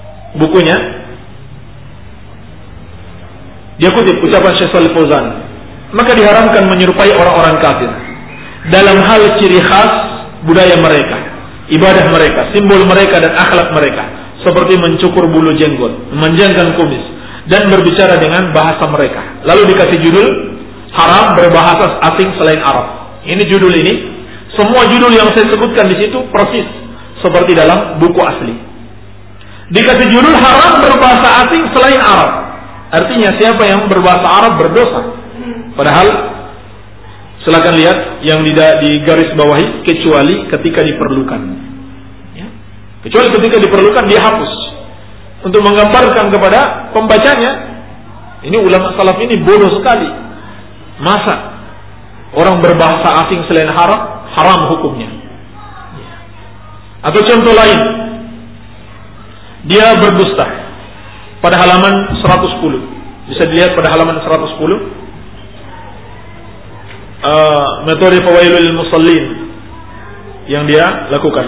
bukunya, dia kutip ucapan Syekh Shalih Al-Fauzan. maka diharamkan menyerupai orang-orang kafir dalam hal ciri khas budaya mereka, ibadah mereka, simbol mereka dan akhlak mereka, seperti mencukur bulu jenggot, memanjangkan kumis, dan berbicara dengan bahasa mereka. Lalu dikasih judul haram berbahasa asing selain Arab. Ini judul ini, semua judul yang saya sebutkan di situ persis seperti dalam buku asli. Dikasih judul haram berbahasa asing selain Arab. Artinya siapa yang berbahasa Arab berdosa. Padahal silakan lihat yang di garis bawahi, kecuali ketika diperlukan. Ya. Kecuali ketika diperlukan dia hapus untuk menggambarkan kepada pembacanya. Ini ulama salaf ini bodoh sekali. Masa orang berbahasa asing selain haram hukumnya. Ya. Atau contoh lain, dia berdusta pada halaman 110. Bisa dilihat pada halaman 110. Metode fawailul musallin yang dia lakukan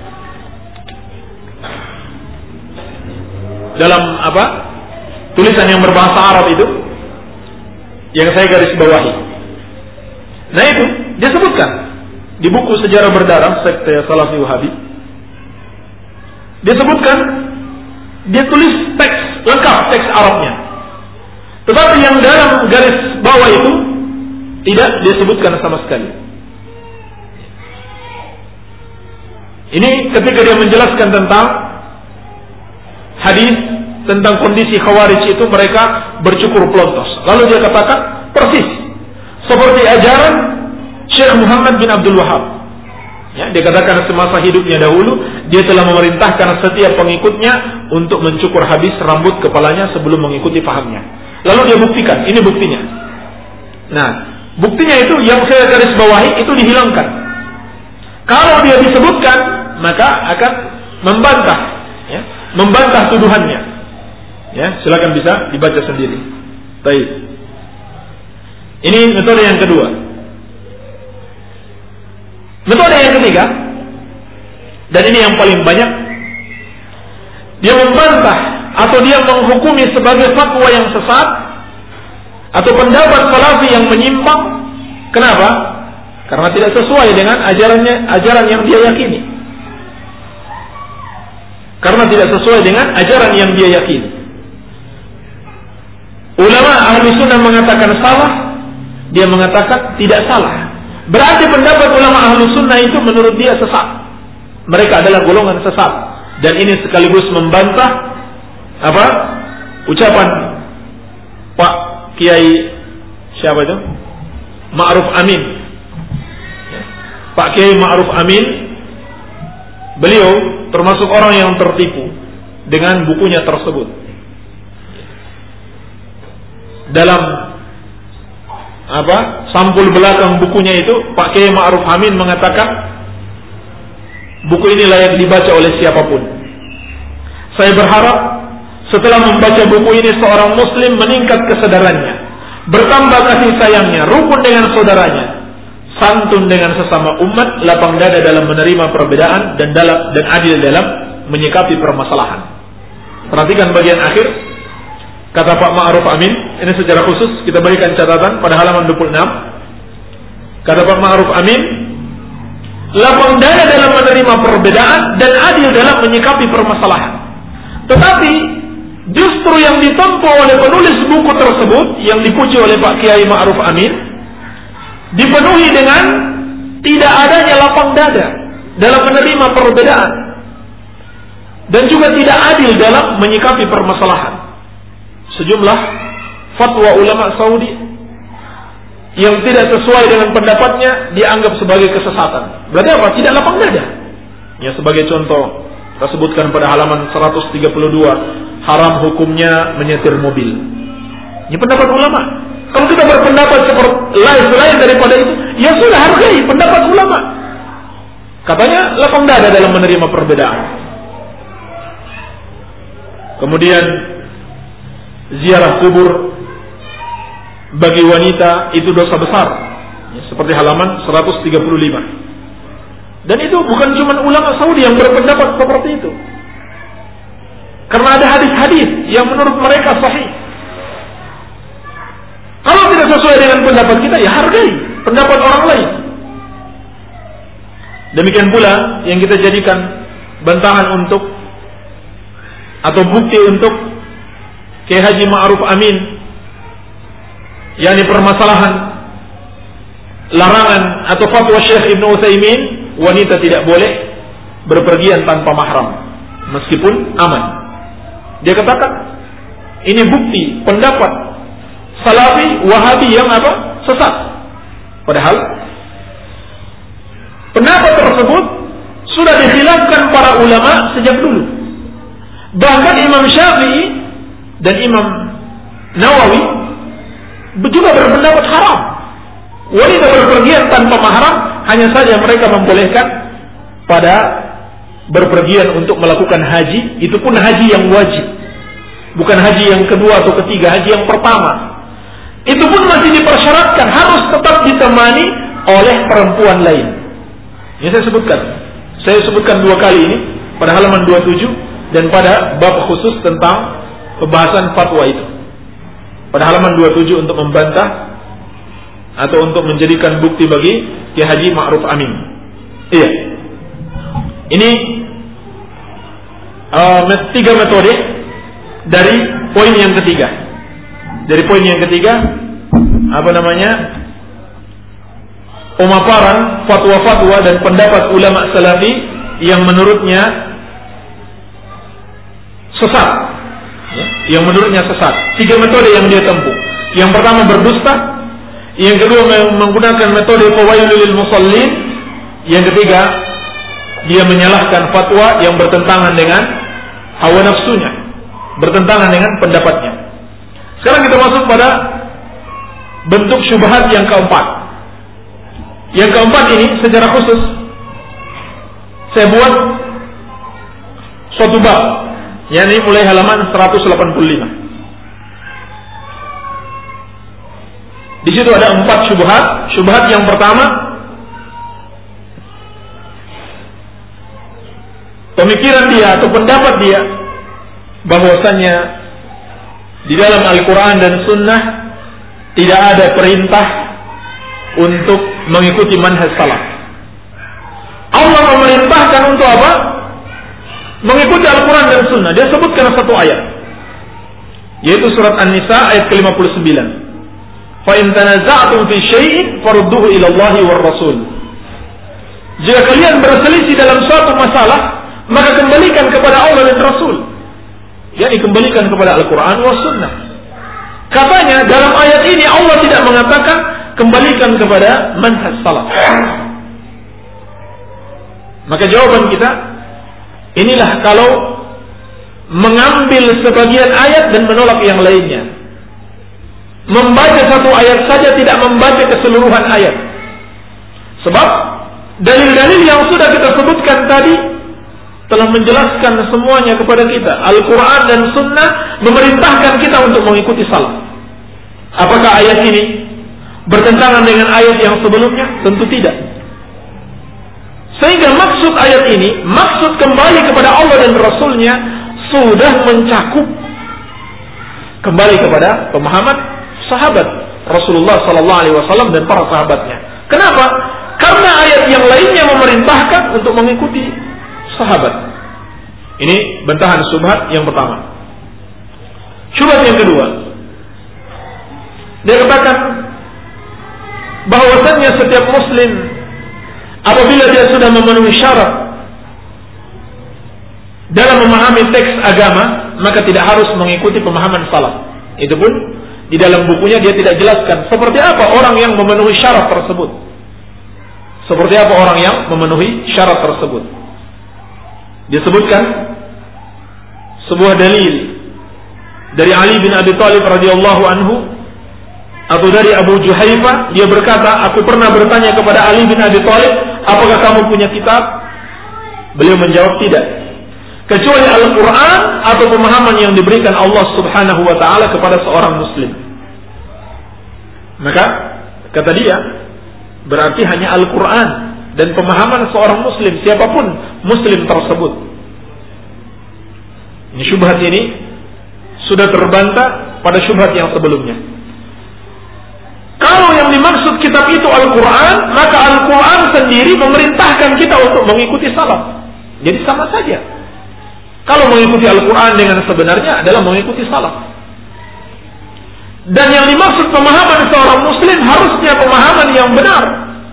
dalam tulisan yang berbahasa Arab itu yang saya garis bawahi. Nah itu dia sebutkan di buku Sejarah Berdarah sekte Salafi Wahabi. Dia sebutkan, dia tulis teks lengkap, teks Arabnya, tetapi yang dalam garis bawah itu tidak disebutkan sama sekali. Ini ketika dia menjelaskan tentang hadis tentang kondisi Khawarij itu, mereka bercukur pelontos. Lalu dia katakan persis seperti ajaran Syekh Muhammad bin Abdul Wahab. Ya, dia katakan semasa hidupnya dahulu dia telah memerintahkan setiap pengikutnya untuk mencukur habis rambut kepalanya sebelum mengikuti pahamnya. Lalu dia buktikan, ini buktinya. Nah, buktinya itu yang saya garis bawahi itu dihilangkan. Kalau dia disebutkan, maka akan membantah, ya, membantah tuduhannya. Ya, silakan bisa dibaca sendiri. Baik. Ini metode yang kedua. Metode yang ketiga, dan ini yang paling banyak, dia membantah atau dia menghukumi sebagai fatwa yang sesat atau pendapat salafi yang menyimpang. Kenapa? Karena tidak sesuai dengan ajaran yang dia yakini. Karena tidak sesuai dengan ajaran yang dia yakini. Ulama ahli sunnah mengatakan salah, dia mengatakan tidak salah. Berarti pendapat ulama ahli sunnah itu menurut dia sesat. Mereka adalah golongan sesat. Dan ini sekaligus membantah ucapan Pak Kiai siapa itu? Ma'ruf Amin. Pak Kiai Ma'ruf Amin, beliau termasuk orang yang tertipu dengan bukunya tersebut. Dalam sampul belakang bukunya itu, Pak Kiai Ma'ruf Amin mengatakan buku ini layak dibaca oleh siapapun. Saya berharap setelah membaca buku ini seorang muslim meningkat kesadarannya, bertambah kasih sayangnya, rukun dengan saudaranya, santun dengan sesama umat, lapang dada dalam menerima perbedaan dan adil dalam menyikapi permasalahan. Perhatikan bagian akhir kata Pak Ma'ruf Amin, ini secara khusus kita berikan catatan pada halaman 26. Kata Pak Ma'ruf Amin, lapang dada dalam menerima perbedaan dan adil dalam menyikapi permasalahan. Tetapi justru yang ditempuh oleh penulis buku tersebut yang dipuji oleh Pak Kiai Ma'ruf Amin dipenuhi dengan tidak adanya lapang dada dalam menerima perbedaan dan juga tidak adil dalam menyikapi permasalahan. Sejumlah fatwa ulama Saudi yang tidak sesuai dengan pendapatnya dianggap sebagai kesesatan. Berarti apa? Tidak lapang dada. Ya, sebagai contoh kita sebutkan pada halaman 132, haram hukumnya menyetir mobil. Ini pendapat ulama. Kalau kita berpendapat seperti lain daripada itu, ya sudah, hargai pendapat ulama. Katanya lapang dada dalam menerima perbedaan. Kemudian ziarah kubur bagi wanita itu dosa besar, ya, seperti halaman 135. Dan itu bukan cuma ulama Saudi yang berpendapat seperti itu, karena ada hadis-hadis yang menurut mereka sahih. Kalau tidak sesuai dengan pendapat kita, ya hargai pendapat orang lain. Demikian pula yang kita jadikan bantahan untuk atau bukti untuk Kiai Haji Ma'ruf Amin, yakni permasalahan larangan atau fatwa Syekh Ibnu Utsaimin, wanita tidak boleh berpergian tanpa mahram meskipun aman. Dia katakan ini bukti pendapat Salafi Wahabi yang apa? Sesat. Padahal pendapat tersebut sudah dikhilafkan para ulama sejak dulu. Bahkan Imam Syafi'i dan Imam Nawawi juga berpendapat haram wanita berpergian tanpa mahram, hanya saja mereka membolehkan pada berpergian untuk melakukan haji, itu pun haji yang wajib, bukan haji yang kedua atau ketiga, haji yang pertama. Itu pun masih dipersyaratkan harus tetap ditemani oleh perempuan lain. Ini saya sebutkan 2 kali ini pada halaman 27 dan pada bab khusus tentang pembahasan fatwa itu. Pada halaman 27 untuk membantah atau untuk menjadikan bukti bagi Kiai Haji Ma'ruf Amin. Iya. Ini 3 metode dari poin yang ketiga. Dari poin yang ketiga, pemaparan fatwa-fatwa dan pendapat ulama salafi yang menurutnya sesat. Yang menurutnya sesat. 3 metode yang dia tempuh. Yang pertama berdusta, yang kedua menggunakan metode fawailul lil musallin, yang ketiga dia menyalahkan fatwa yang bertentangan dengan hawa nafsunya, bertentangan dengan pendapatnya. Sekarang kita masuk pada bentuk syubhat yang keempat. Yang keempat ini secara khusus saya buat suatu bab, yakni mulai halaman 185. Di situ ada 4 syubhat. Syubhat yang pertama, pemikiran dia atau pendapat dia bahwasannya di dalam Al-Quran dan Sunnah tidak ada perintah untuk mengikuti manhaj salaf. Allah memerintahkan untuk apa? Mengikuti Al-Quran dan Sunnah. Dia sebutkan satu ayat, yaitu surat An-Nisa ayat ke-59. Fa in tanaza'tum fi syai'in farudduhu ila Allah war Rasul. Jika kalian berselisih dalam suatu masalah, maka kembalikan kepada Allah dan Rasul. yakni kembalikan kepada Al-Quran wa Sunnah. Katanya dalam ayat ini Allah tidak mengatakan kembalikan kepada manhaj salaf. Maka jawaban kita, inilah kalau mengambil sebagian ayat dan menolak yang lainnya. Membaca satu ayat saja, tidak membaca keseluruhan ayat. Sebab dalil-dalil yang sudah kita sebutkan tadi telah menjelaskan semuanya kepada kita. Al-Quran dan Sunnah memerintahkan kita untuk mengikuti salaf. Apakah ayat ini bertentangan dengan ayat yang sebelumnya? Tentu tidak. Sehingga maksud ayat ini, maksud kembali kepada Allah dan Rasulnya, sudah mencakup kembali kepada pemahaman sahabat Rasulullah SAW dan para sahabatnya. Kenapa? Karena ayat yang lainnya memerintahkan untuk mengikuti sahabat. Ini bantahan syubhat yang pertama. Syubhat yang kedua, dia katakan bahwasannya setiap muslim apabila dia sudah memenuhi syarat dalam memahami teks agama, maka tidak harus mengikuti pemahaman salaf. Itu pun di dalam bukunya dia tidak jelaskan seperti apa orang yang memenuhi syarat tersebut. Seperti apa orang yang memenuhi syarat tersebut. Disebutkan sebuah dalil dari Ali bin Abi Thalib radhiyallahu anhu atau dari Abu Juhaifah, dia berkata, aku pernah bertanya kepada Ali bin Abi Thalib, apakah kamu punya kitab? Beliau menjawab, tidak, kecuali Al-Quran atau pemahaman yang diberikan Allah Subhanahu wa ta'ala kepada seorang muslim. Maka kata dia, berarti hanya Al-Quran dan pemahaman seorang muslim, siapapun muslim tersebut. Ini syubhat ini sudah terbantah pada syubhat yang sebelumnya. Kalau yang dimaksud kitab itu Al-Quran, maka Al-Quran sendiri memerintahkan kita untuk mengikuti salaf. Jadi sama saja. Kalau mengikuti Al-Quran dengan sebenarnya adalah mengikuti salaf. Dan yang dimaksud pemahaman seorang muslim harusnya pemahaman yang benar,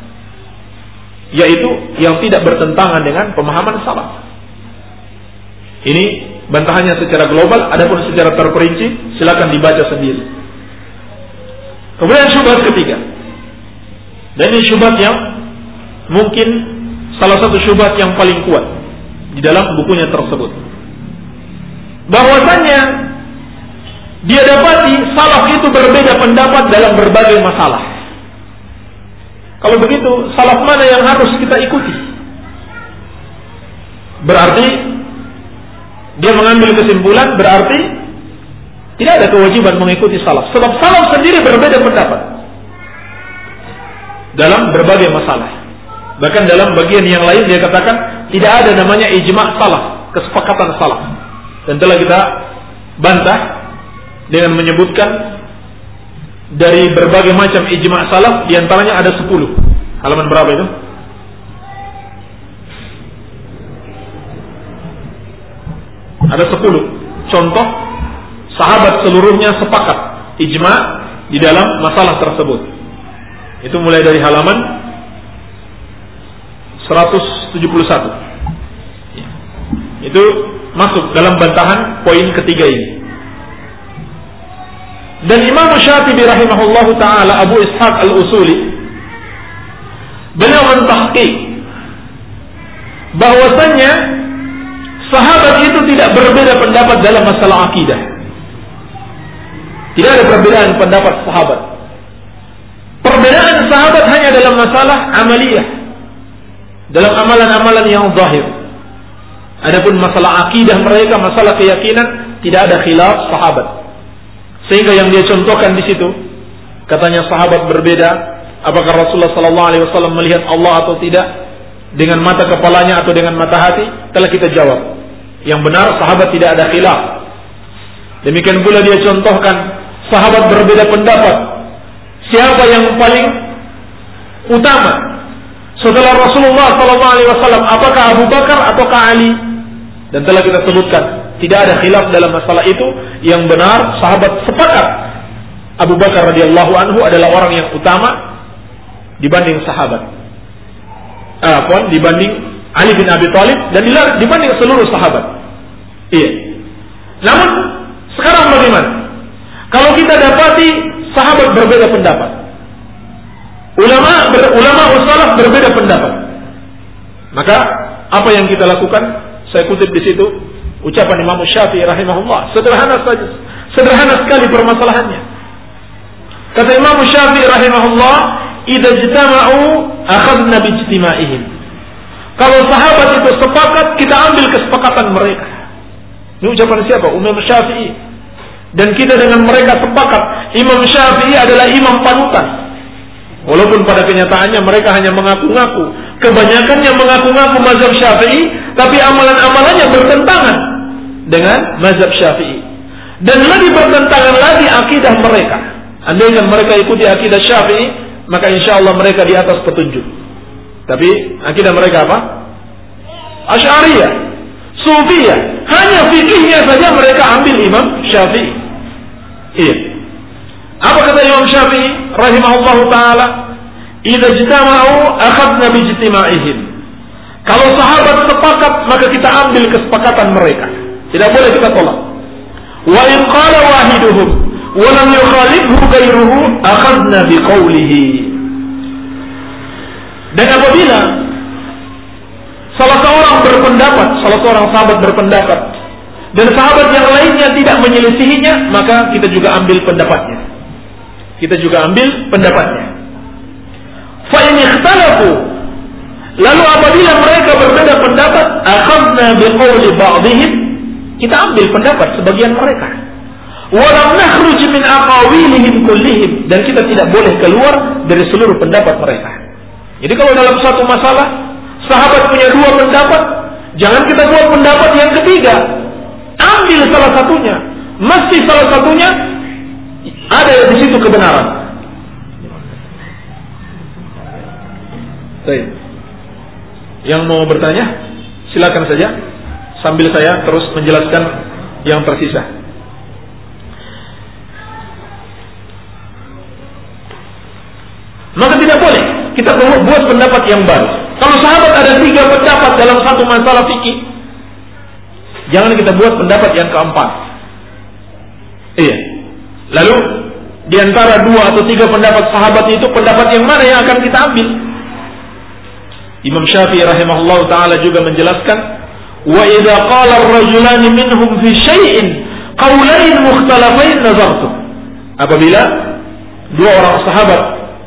yaitu yang tidak bertentangan dengan pemahaman salaf. Ini bantahannya secara global, adapun secara terperinci silakan dibaca sendiri. Kemudian syubhat ketiga, dan ini syubhat yang mungkin salah satu syubhat yang paling kuat di dalam bukunya tersebut, bahwasannya dia dapati salaf itu berbeda pendapat dalam berbagai masalah. Kalau begitu, salaf mana yang harus kita ikuti? Berarti dia mengambil kesimpulan, berarti tidak ada kewajiban mengikuti salaf. Sebab salaf sendiri berbeda pendapat dalam berbagai masalah. Bahkan dalam bagian yang lain dia katakan tidak ada namanya ijma' salaf, kesepakatan salaf. Dan telah kita bantah dengan menyebutkan dari berbagai macam ijma' salaf, diantaranya ada 10. Halaman berapa itu? Ada 10 contoh sahabat seluruhnya sepakat ijma' di dalam masalah tersebut. Itu mulai dari halaman 171. Itu masuk dalam bantahan poin ketiga ini. Dan Imam Syafi'i rahimahullahu taala, Abu Ishaq Al-Usuli, beliau mentahqiq bahwasannya sahabat itu tidak berbeda pendapat dalam masalah akidah. Tidak ada perbedaan pendapat sahabat. Perbedaan sahabat hanya dalam masalah amaliyah, dalam amalan-amalan yang zahir. Adapun masalah akidah mereka, masalah keyakinan, tidak ada khilaf sahabat. Sehingga yang dia contohkan di situ, katanya sahabat berbeda, apakah Rasulullah SAW melihat Allah atau tidak, dengan mata kepalanya atau dengan mata hati, telah kita jawab. Yang benar sahabat tidak ada khilaf. Demikian pula dia contohkan sahabat berbeda pendapat, siapa yang paling utama setelah Rasulullah SAW, apakah Abu Bakar ataukah Ali? Dan telah kita sebutkan tidak ada khilaf dalam masalah itu. Yang benar sahabat sepakat Abu Bakar radhiyallahu anhu adalah orang yang utama dibanding sahabat, dibanding Ali bin Abi Thalib, dan dibanding seluruh sahabat. Iya. Namun sekarang bagaimana? Kalau kita dapati sahabat berbeda pendapat, ulama salaf berbeda pendapat, maka apa yang kita lakukan? Saya kutip di situ ucapan Imam Syafi'i rahimahullah. Sederhana sekali permasalahannya. Kata Imam Syafi'i rahimahullah, "Idza ijtama'u akhadna bi ijtima'ihim." Kalau sahabat itu sepakat, kita ambil kesepakatan mereka. Ini ucapan siapa? Imam Syafi'i. Dan kita dengan mereka sepakat. Imam Syafi'i adalah imam panutan. Walaupun pada kenyataannya mereka hanya mengaku-ngaku. Kebanyakannya mengaku-ngaku mazhab Syafi'i, tapi amalan-amalannya bertentangan dengan mazhab Syafi'i. Dan lebih bertentangan lagi akidah mereka. Andaikan mereka ikuti akidah Syafi'i, maka insya Allah mereka di atas petunjuk. Tapi akidah mereka apa? Asy'ariyah, Sufiyah. Hanya fikihnya saja mereka ambil Imam Syafi'i. Iya. Apa kata Imam Syafi'i rahimahullahu taala? Idza ijtama'u akhadna bi ijtima'ihim. Kalau sahabat sepakat, maka kita ambil kesepakatan mereka. Tidak boleh kita tolak. Wa in qala wahiduhum wa lam yukhalifhu ghayruhu akhadna bi qawlihi. Dan apabila salah seorang sahabat berpendapat dan sahabat yang lainnya tidak menyelisihinya, maka kita juga ambil pendapatnya. Fa in ikhtalafu, lalu apabila mereka berbeda pendapat, akhadna biqauli ba'dihim, kita ambil pendapat sebagian mereka. Wa lam nakhruj min aqawilihim kullihim, dan kita tidak boleh keluar dari seluruh pendapat mereka. Jadi kalau dalam satu masalah sahabat punya dua pendapat, jangan kita buat pendapat yang ketiga. Ambil salah satunya. Mesti salah satunya ada di situ kebenaran. Baik. Yang mau bertanya, silakan saja sambil saya terus menjelaskan yang tersisa. Maka tidak boleh kita buat pendapat yang baru. Kalau sahabat ada 3 pendapat dalam satu masalah fikih, jangan kita buat pendapat yang keempat. Iya. Lalu di antara 2 atau 3 pendapat sahabat itu, pendapat yang mana yang akan kita ambil? Imam Syafi'i rahimahullah ta'ala juga menjelaskan, wa idza qala ar-rajulani minhum fi syai'in qawlain mukhtalafain nazartu. Apabila 2 orang sahabat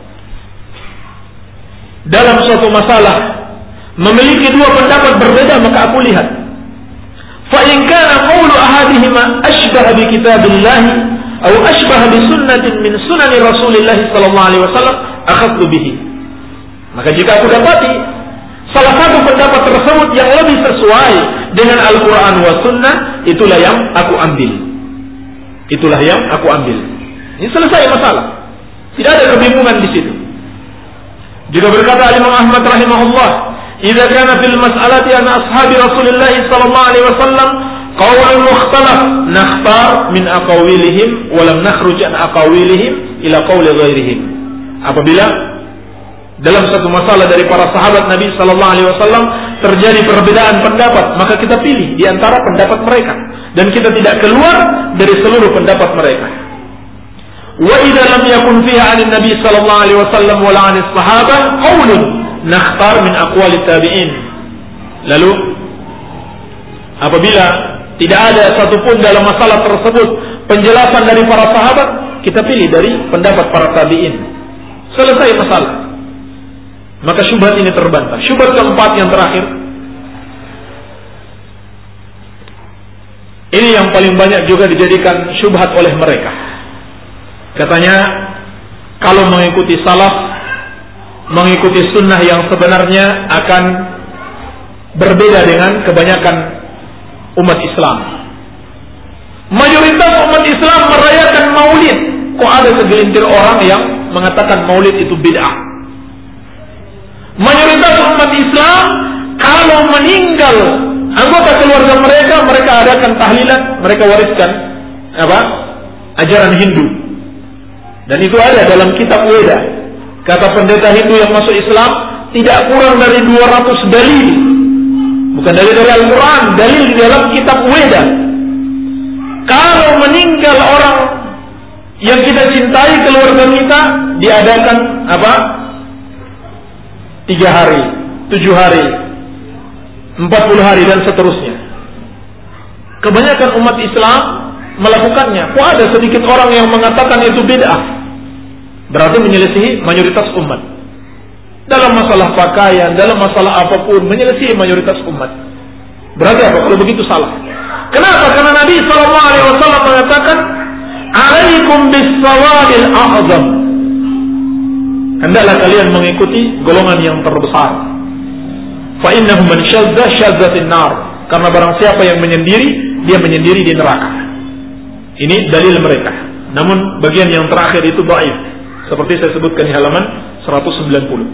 dalam suatu masalah memiliki 2 pendapat berbeda, maka aku lihat. Fa in kana qawlu ahadihima ashbaha bi kitabillah atau ashbaha bi sunnatin min sunani Rasulillah sallallahu alaihi wasallam akhadtu bihi. Maka jika aku dapati salah satu pendapat tersebut yang lebih sesuai dengan Al-Quran wa Sunnah, itulah yang aku ambil. Itulah yang aku ambil. Ini selesai masalah. Tidak ada kebingungan di situ. Juga berkata Imam Ahmad rahimahullah, "Idza kana fil mas'alati an ashabi Rasulillah sallallahu alaihi wasallam qaulun mukhtalaf, nakhtar min aqawilihim wa lam nakhruj an aqawilihim ila qauli ghairihim." Apabila dalam satu masalah dari para sahabat Nabi sallallahu alaihi wasallam terjadi perbedaan pendapat, maka kita pilih di antara pendapat mereka dan kita tidak keluar dari seluruh pendapat mereka. Wa idza lam yakun fiha 'an Nabi sallallahu alaihi wasallam wa 'an as-sahabah qaulun nakhtar min aqwali tabi'in. Lalu apabila tidak ada satupun dalam masalah tersebut penjelasan dari para sahabat, kita pilih dari pendapat para tabi'in. Selesai masalah. Maka syubhat ini terbantah. Syubhat keempat yang terakhir, ini yang paling banyak juga dijadikan syubhat oleh mereka. Katanya, kalau mengikuti salaf, mengikuti sunnah yang sebenarnya akan berbeda dengan kebanyakan umat Islam. Mayoritas umat Islam merayakan maulid. Kok ada segelintir orang yang mengatakan maulid itu bid'ah? Mayoritas umat Islam kalau meninggal anggota keluarga mereka adakan tahlilan, mereka wariskan ajaran Hindu. Dan itu ada dalam kitab Weda. Kata pendeta Hindu yang masuk Islam, tidak kurang dari 200 dalil. Bukan dalil dari Al-Quran, dalil di dalam kitab Weda. Kalau meninggal orang yang kita cintai, keluarga kita, diadakan 3 hari, 7 hari, 40 hari dan seterusnya. Kebanyakan umat Islam melakukannya. Kok ada sedikit orang yang mengatakan itu bid'ah? Berarti menyelisihi mayoritas umat. Dalam masalah pakaian, dalam masalah apapun, menyelisihi mayoritas umat. Berarti apa? Kalau begitu salah. Kenapa? Karena Nabi SAW mengatakan, "Alaikum bis-sawadil a'zam." Hendaklah kalian mengikuti golongan yang terbesar. Fa innahu man syadza syadzatin nar. Karena barang siapa yang menyendiri, dia menyendiri di neraka. Ini dalil mereka. Namun bagian yang terakhir itu dhaif. Seperti saya sebutkan di halaman 190.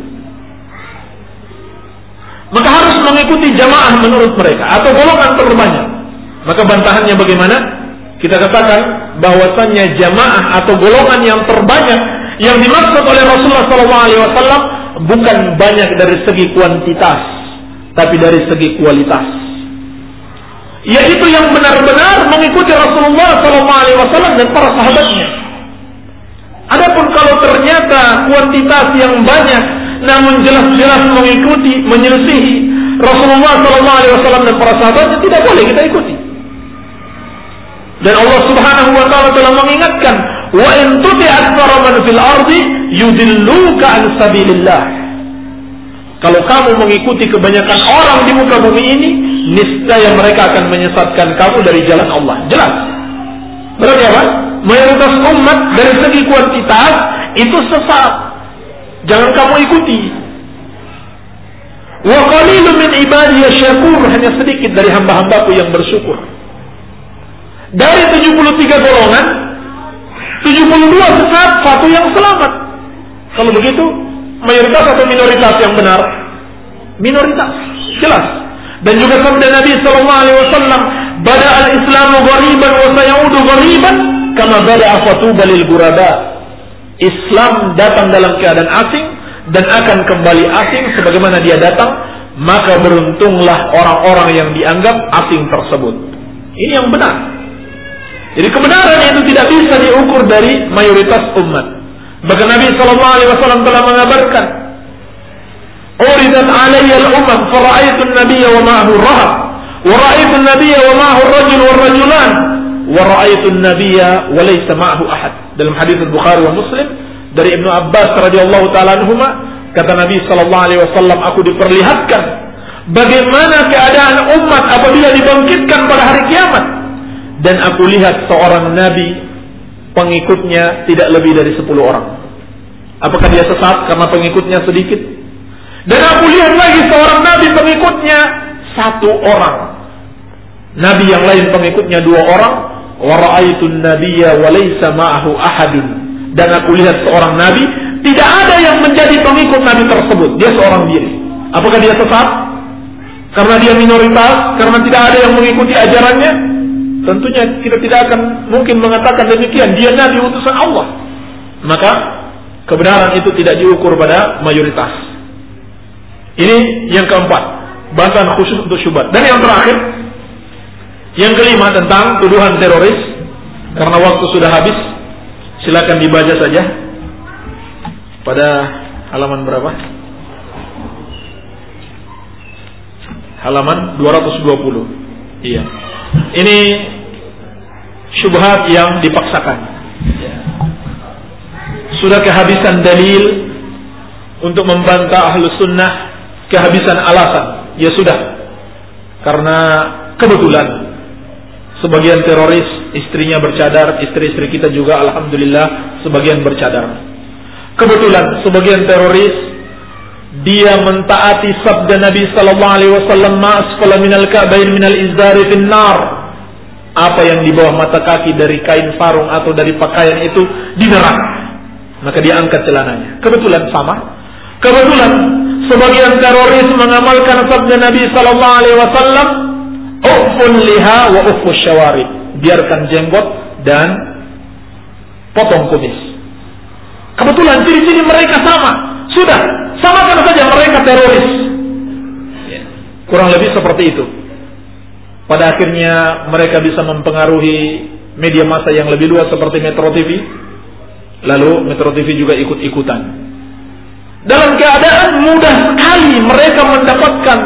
Maka harus mengikuti jamaah menurut mereka atau golongan terbanyak. Maka bantahannya bagaimana? Kita katakan bahwasannya jamaah atau golongan yang terbanyak yang dimaksud oleh Rasulullah SAW bukan banyak dari segi kuantitas, tapi dari segi kualitas. Yaitu yang benar-benar mengikuti Rasulullah SAW dan para sahabatnya. Adapun kalau ternyata kuantitas yang banyak, namun jelas-jelas mengikuti, menyelisihi Rasulullah SAW dan para sahabatnya, tidak boleh kita ikuti. Dan Allah Subhanahu wa taala telah mengingatkan, wa in tuti aktsara man fil ardi yudilluka an sabilillah. Kalau kamu mengikuti kebanyakan orang di muka bumi ini, niscaya mereka akan menyesatkan kamu dari jalan Allah. Jelas. Berarti apa? Mayoritas umat dari segi kuantitas itu sesat. Jangan kamu ikuti. Wa qalilun min ibadiy syakur, hanya sedikit dari hamba-hambaku yang bersyukur. Dari 73 golongan, 72 sesat, 1 yang selamat. Kalau begitu, Mayoritas atau minoritas yang benar? Minoritas, jelas. Dan juga sabda Nabi sallallahu alaihi wasallam, "Bada al-Islamu ghariban wa sayaudu ghariban kama bada'a fatuba lil ghuraba." Islam datang dalam keadaan asing dan akan kembali asing sebagaimana dia datang, maka beruntunglah orang-orang yang dianggap asing tersebut. Ini yang benar. Jadi kebenaran itu tidak bisa diukur dari mayoritas umat. Bahkan Nabi sallallahu alaihi wasallam telah mengabarkan, "Uridat 'alayya al-umam fa ra'aytu an-nabiyya wa ma'ahu ar-rahab, wa ra'aytu an-nabiyya wa ma'ahu ar-rajul war-rajulan, wa ra'aytu an-nabiyya wa laysa ma'ahu ahad." Dalam hadis Bukhari wa Muslim dari Ibnu Abbas radhiyallahu taala anhuma, kata Nabi sallallahu alaihi wasallam, "Aku diperlihatkan bagaimana keadaan umat apabila dibangkitkan pada hari kiamat, dan aku lihat seorang nabi pengikutnya tidak lebih dari 10 orang. Apakah dia sesat karena pengikutnya sedikit? Dan aku lihat lagi seorang nabi pengikutnya 1 orang. Nabi yang lain pengikutnya 2 orang. Wa ra'aitun nabiyya wa laysa ma'ahu ahadun." Dan aku lihat seorang nabi, tidak ada yang menjadi pengikut nabi tersebut. Dia seorang diri. Apakah dia sesat? Karena dia minoritas, karena tidak ada yang mengikuti ajarannya? Tentunya kita tidak akan mungkin mengatakan demikian. Dia nabi utusan Allah. Maka kebenaran itu tidak diukur pada mayoritas. Ini yang keempat, bahasan khusus untuk syubhat. Dan yang terakhir, yang kelima tentang tuduhan teroris. Karena waktu sudah habis, silakan dibaca saja pada halaman berapa? Halaman 220. Iya. Ini syubhat yang dipaksakan. Sudah kehabisan dalil untuk membantah Ahlus Sunnah, kehabisan alasan. Ya sudah. Karena kebetulan sebagian teroris istrinya bercadar, istri-istri kita juga alhamdulillah sebagian bercadar. Kebetulan sebagian teroris dia mentaati sabda Nabi sallallahu alaihi wasallam, "Ma asfala minal ka'bayn minal izari finnar." Apa yang di bawah mata kaki dari kain sarung atau dari pakaian itu di neraka. Maka dia angkat celananya. Kebetulan sama. Kebetulan sebagian teroris mengamalkan sabda Nabi sallallahu alaihi wasallam, "Uffun liha wa uffus syawarib." Biarkan jenggot dan potong kumis. Kebetulan ciri-ciri mereka sama. Sudah, samakan saja mereka teroris. Kurang lebih seperti itu. Pada akhirnya mereka bisa mempengaruhi media massa yang lebih luas seperti Metro TV. Lalu Metro TV juga ikut-ikutan. Dalam keadaan mudah sekali mereka mendapatkan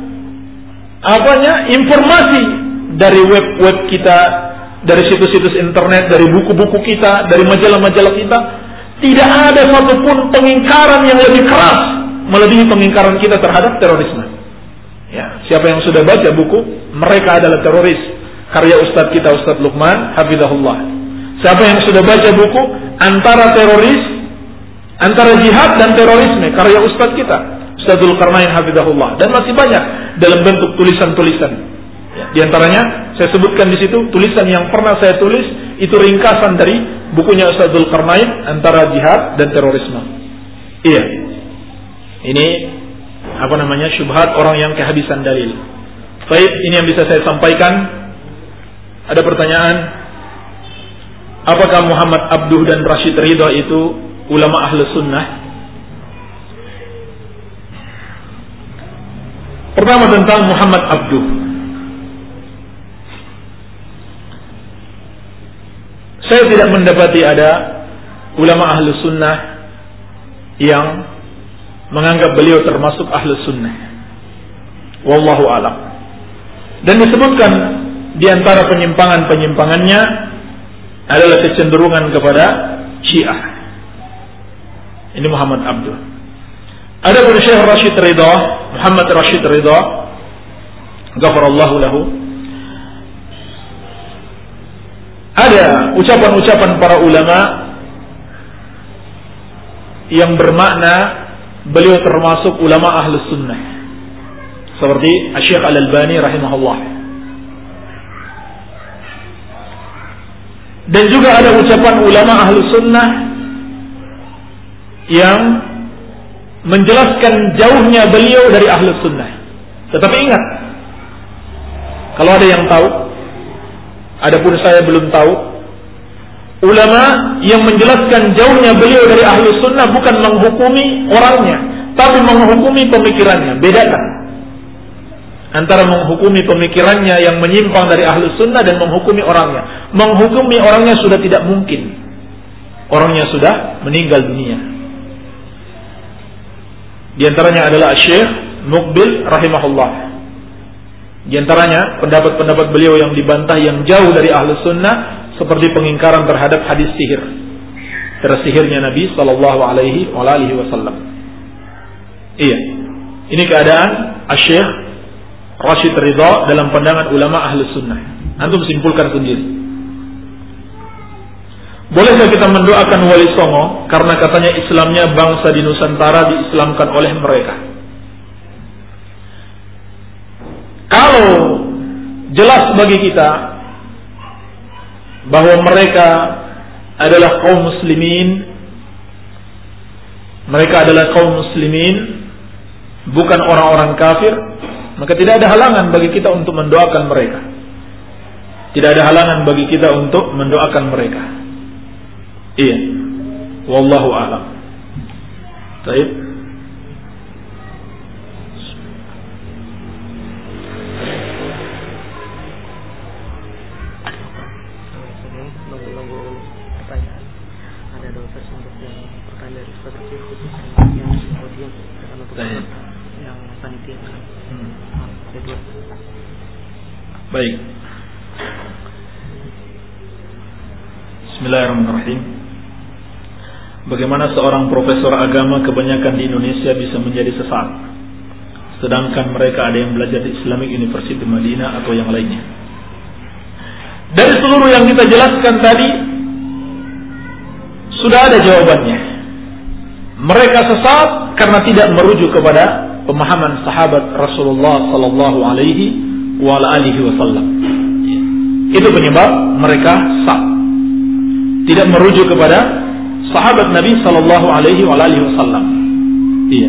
informasi dari web-web kita, dari situs-situs internet, dari buku-buku kita, dari majalah-majalah kita. Tidak ada satupun pengingkaran yang lebih keras melebihi pengingkaran kita terhadap terorisme. Ya, siapa yang sudah baca buku "Mereka Adalah Teroris" karya Ustadz kita Ustadz Luqman hafizahullah. Siapa yang sudah baca buku Antara Jihad dan Terorisme karya Ustadz kita Ustadz Dzulkarnain hafizahullah, dan masih banyak dalam bentuk tulisan-tulisan. Ya, di antaranya saya sebutkan di situ tulisan yang pernah saya tulis, itu ringkasan dari bukunya Ustadz Dzulkarnain, Antara Jihad dan Terorisme. Iya. Ini syubhat orang yang kehabisan dalil. Baik, ini yang bisa saya sampaikan. Ada pertanyaan, apakah Muhammad Abduh dan Rashid Ridha itu ulama Ahlus Sunnah? Pertama tentang Muhammad Abduh. Saya tidak mendapati ada ulama Ahlus Sunnah yang menganggap beliau termasuk Ahlus Sunnah. Wallahu a'lam. Dan disebutkan di antara penyimpangan-penyimpangannya adalah kecenderungan kepada Syiah. Ini Muhammad Abduh. Ada pun Syekh Rashid Ridha, Muhammad Rashid Ridha, ghafarallahu lahu. Ada ucapan-ucapan para ulama yang bermakna beliau termasuk ulama Ahlus Sunnah, seperti Syekh Al-Albani rahimahullah. Dan juga ada ucapan ulama Ahlus Sunnah yang menjelaskan jauhnya beliau dari Ahlus Sunnah. Tetapi ingat, kalau ada yang tahu, adapun saya belum tahu, ulama yang menjelaskan jauhnya beliau dari Ahlus Sunnah bukan menghukumi orangnya, tapi menghukumi pemikirannya. Bedakan antara menghukumi pemikirannya yang menyimpang dari Ahlus Sunnah dan menghukumi orangnya. Menghukumi orangnya sudah tidak mungkin. Orangnya sudah meninggal dunia. Di antaranya adalah Syekh Muqbil rahimahullah. Di antaranya pendapat-pendapat beliau yang dibantah yang jauh dari Ahlus Sunnah, seperti pengingkaran terhadap hadis sihir, tersihirnya Nabi sallallahu alaihi wasallam. Iya, ini keadaan Syekh Rashid Ridha dalam pandangan ulama Ahlus Sunnah. Antum simpulkan sendiri. Bolehkah kita mendoakan Wali Songo karena katanya Islamnya bangsa di Nusantara diislamkan oleh mereka? Kalau jelas bagi kita bahwa mereka adalah kaum muslimin, bukan orang-orang kafir, maka tidak ada halangan bagi kita untuk mendoakan mereka. Tidak ada halangan bagi kita untuk mendoakan mereka. Iya. Wallahu a'lam. Baik. Baik. Bismillahirrahmanirrahim. Bagaimana seorang profesor agama kebanyakan di Indonesia bisa menjadi sesat, sedangkan mereka ada yang belajar di Islamic University Madinah atau yang lainnya? Dari seluruh yang kita jelaskan tadi sudah ada jawabannya. Mereka sesat karena tidak merujuk kepada pemahaman sahabat Rasulullah sallallahu alaihi wasallam. Itu penyebab mereka sesat. Tidak merujuk kepada sahabat Nabi sallallahu alaihi wasallam. Iya.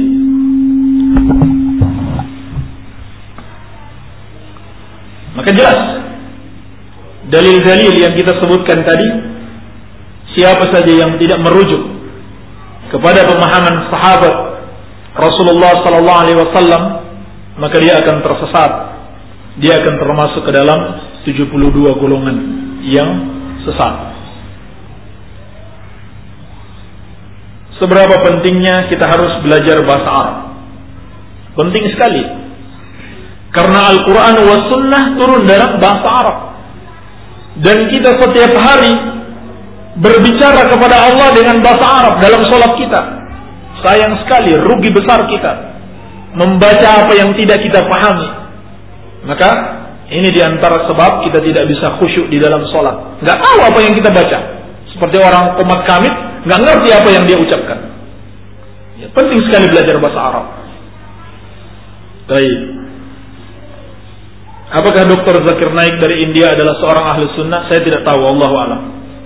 Maka jelas dalil-dalil yang kita sebutkan tadi, siapa saja yang tidak merujuk kepada pemahaman sahabat Rasulullah sallallahu alaihi wasallam, maka dia akan tersesat. Dia akan termasuk ke dalam 72 golongan yang sesat. Seberapa pentingnya kita harus belajar bahasa Arab? Penting sekali. Karena Al-Quran wa Sunnah turun dalam bahasa Arab. Dan kita setiap hari berbicara kepada Allah dengan bahasa Arab dalam sholat kita. Sayang sekali, rugi besar kita membaca apa yang tidak kita pahami. Maka ini diantara sebab kita tidak bisa khusyuk di dalam sholat. Gak tahu apa yang kita baca. Seperti orang komat kamit, gak ngerti apa yang dia ucapkan. Ya, penting sekali belajar bahasa Arab. Baik. Apakah Dr. Zakir Naik dari India adalah seorang ahli sunnah? Saya tidak tahu, Allahu a'lam.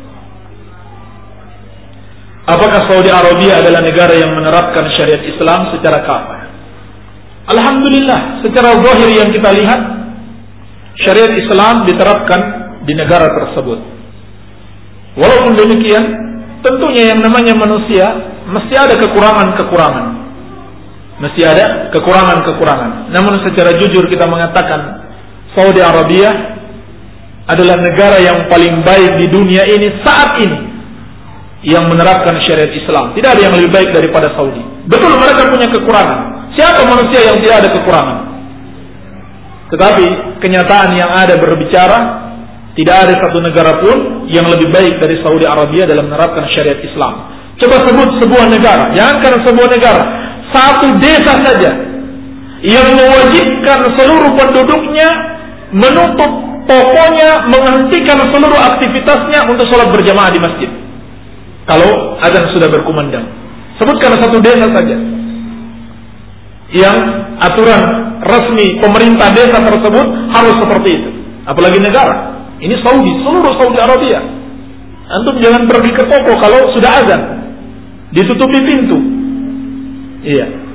Apakah Saudi Arabia adalah negara yang menerapkan syariat Islam secara kafah? Alhamdulillah, secara zahir yang kita lihat, syariat Islam diterapkan di negara tersebut. Walaupun demikian, tentunya yang namanya manusia mesti ada kekurangan-kekurangan. Mesti ada kekurangan-kekurangan. Namun secara jujur kita mengatakan Saudi Arabia adalah negara yang paling baik di dunia ini saat ini yang menerapkan syariat Islam. Tidak ada yang lebih baik daripada Saudi. Betul, mereka punya kekurangan. Siapa manusia yang tidak ada kekurangan? Tetapi kenyataan yang ada berbicara, tidak ada satu negara pun yang lebih baik dari Saudi Arabia dalam menerapkan syariat Islam. Coba sebut sebuah negara, jangankan sebuah negara, satu desa saja yang mewajibkan seluruh penduduknya menutup tokonya, menghentikan seluruh aktivitasnya untuk sholat berjamaah di masjid kalau azan sudah berkumandang. Sebutkan satu desa saja yang aturan resmi pemerintah desa tersebut harus seperti itu. Apalagi negara. Ini Saudi, seluruh Saudi Arabia. Antum jangan pergi ke toko kalau sudah azan, ditutupi pintu. Iya.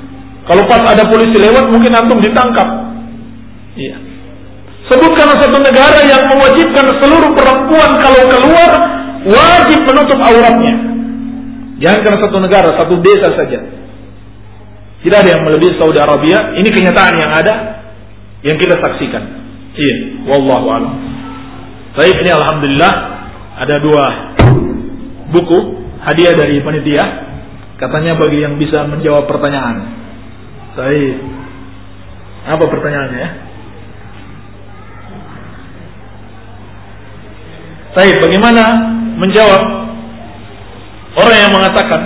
Kalau pas ada polisi lewat mungkin antum ditangkap. Iya. Sebutkan satu negara yang mewajibkan seluruh perempuan kalau keluar wajib menutup auratnya. Jangan karena satu negara, satu desa saja. Tidak ada yang melebihi Saudi Arabia. Ini kenyataan yang ada, yang kita saksikan. Iya, wallahu a'lam. Baik, ini alhamdulillah ada 2 buku hadiah dari panitia. Katanya bagi yang bisa menjawab pertanyaan. Baik. Apa pertanyaannya ya? Baik, bagaimana menjawab orang yang mengatakan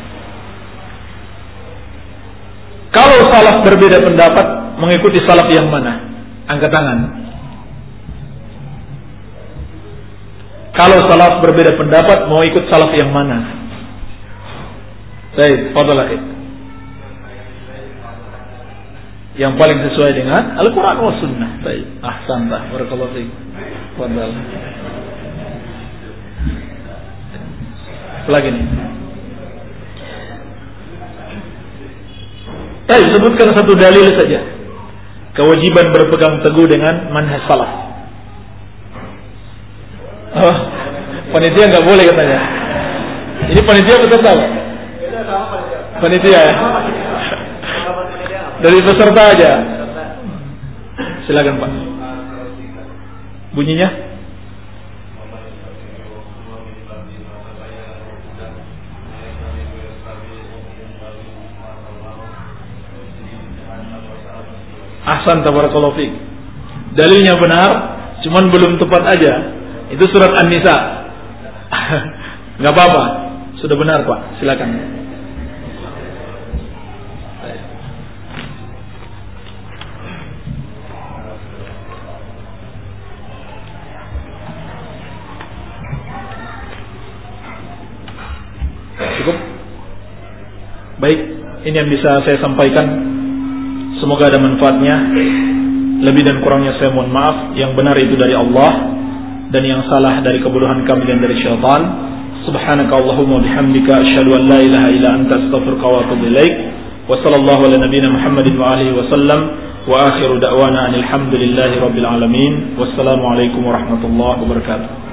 kalau salaf berbeda pendapat, mengikuti salaf yang mana? Angkat tangan. Kalau salaf berbeda pendapat, mau ikut salaf yang mana? Baik, fadhal. Yang paling sesuai dengan Al-Quran wa Sunnah. Baik, ahsanta, barakallahu fiik. Fadhal. Lagi nih. Baik, sebutkan satu dalil saja. Kewajiban berpegang teguh dengan manhaj salaf. Oh, panitia nggak boleh katanya. Ini panitia peserta Pak? Panitia ya? Dari peserta aja. Silakan Pak. Bunyinya? Ahsan, tabarakallahu fiik. Dalilnya benar, cuman belum tepat aja. Itu surat An-Nisa. Enggak apa-apa. Sudah benar, Pak. Silakan. Cukup? Baik, ini yang bisa saya sampaikan. Semoga ada manfaatnya. Lebih dan kurangnya saya mohon maaf. Yang benar itu dari Allah, dan yang salah dari kebodohan kami dan dari syaitan. Subhanaka Allahumma bihamdika asyhadu an la ilaha illa anta astaghfiruka wa atubu ilaik. Wa sallallahu ala nabiyyina Muhammadin wa alihi wa sallam. Wa akhiru da'wana alhamdulillahi rabbil alamin. Wassalamu alaikum warahmatullahi wabarakatuh.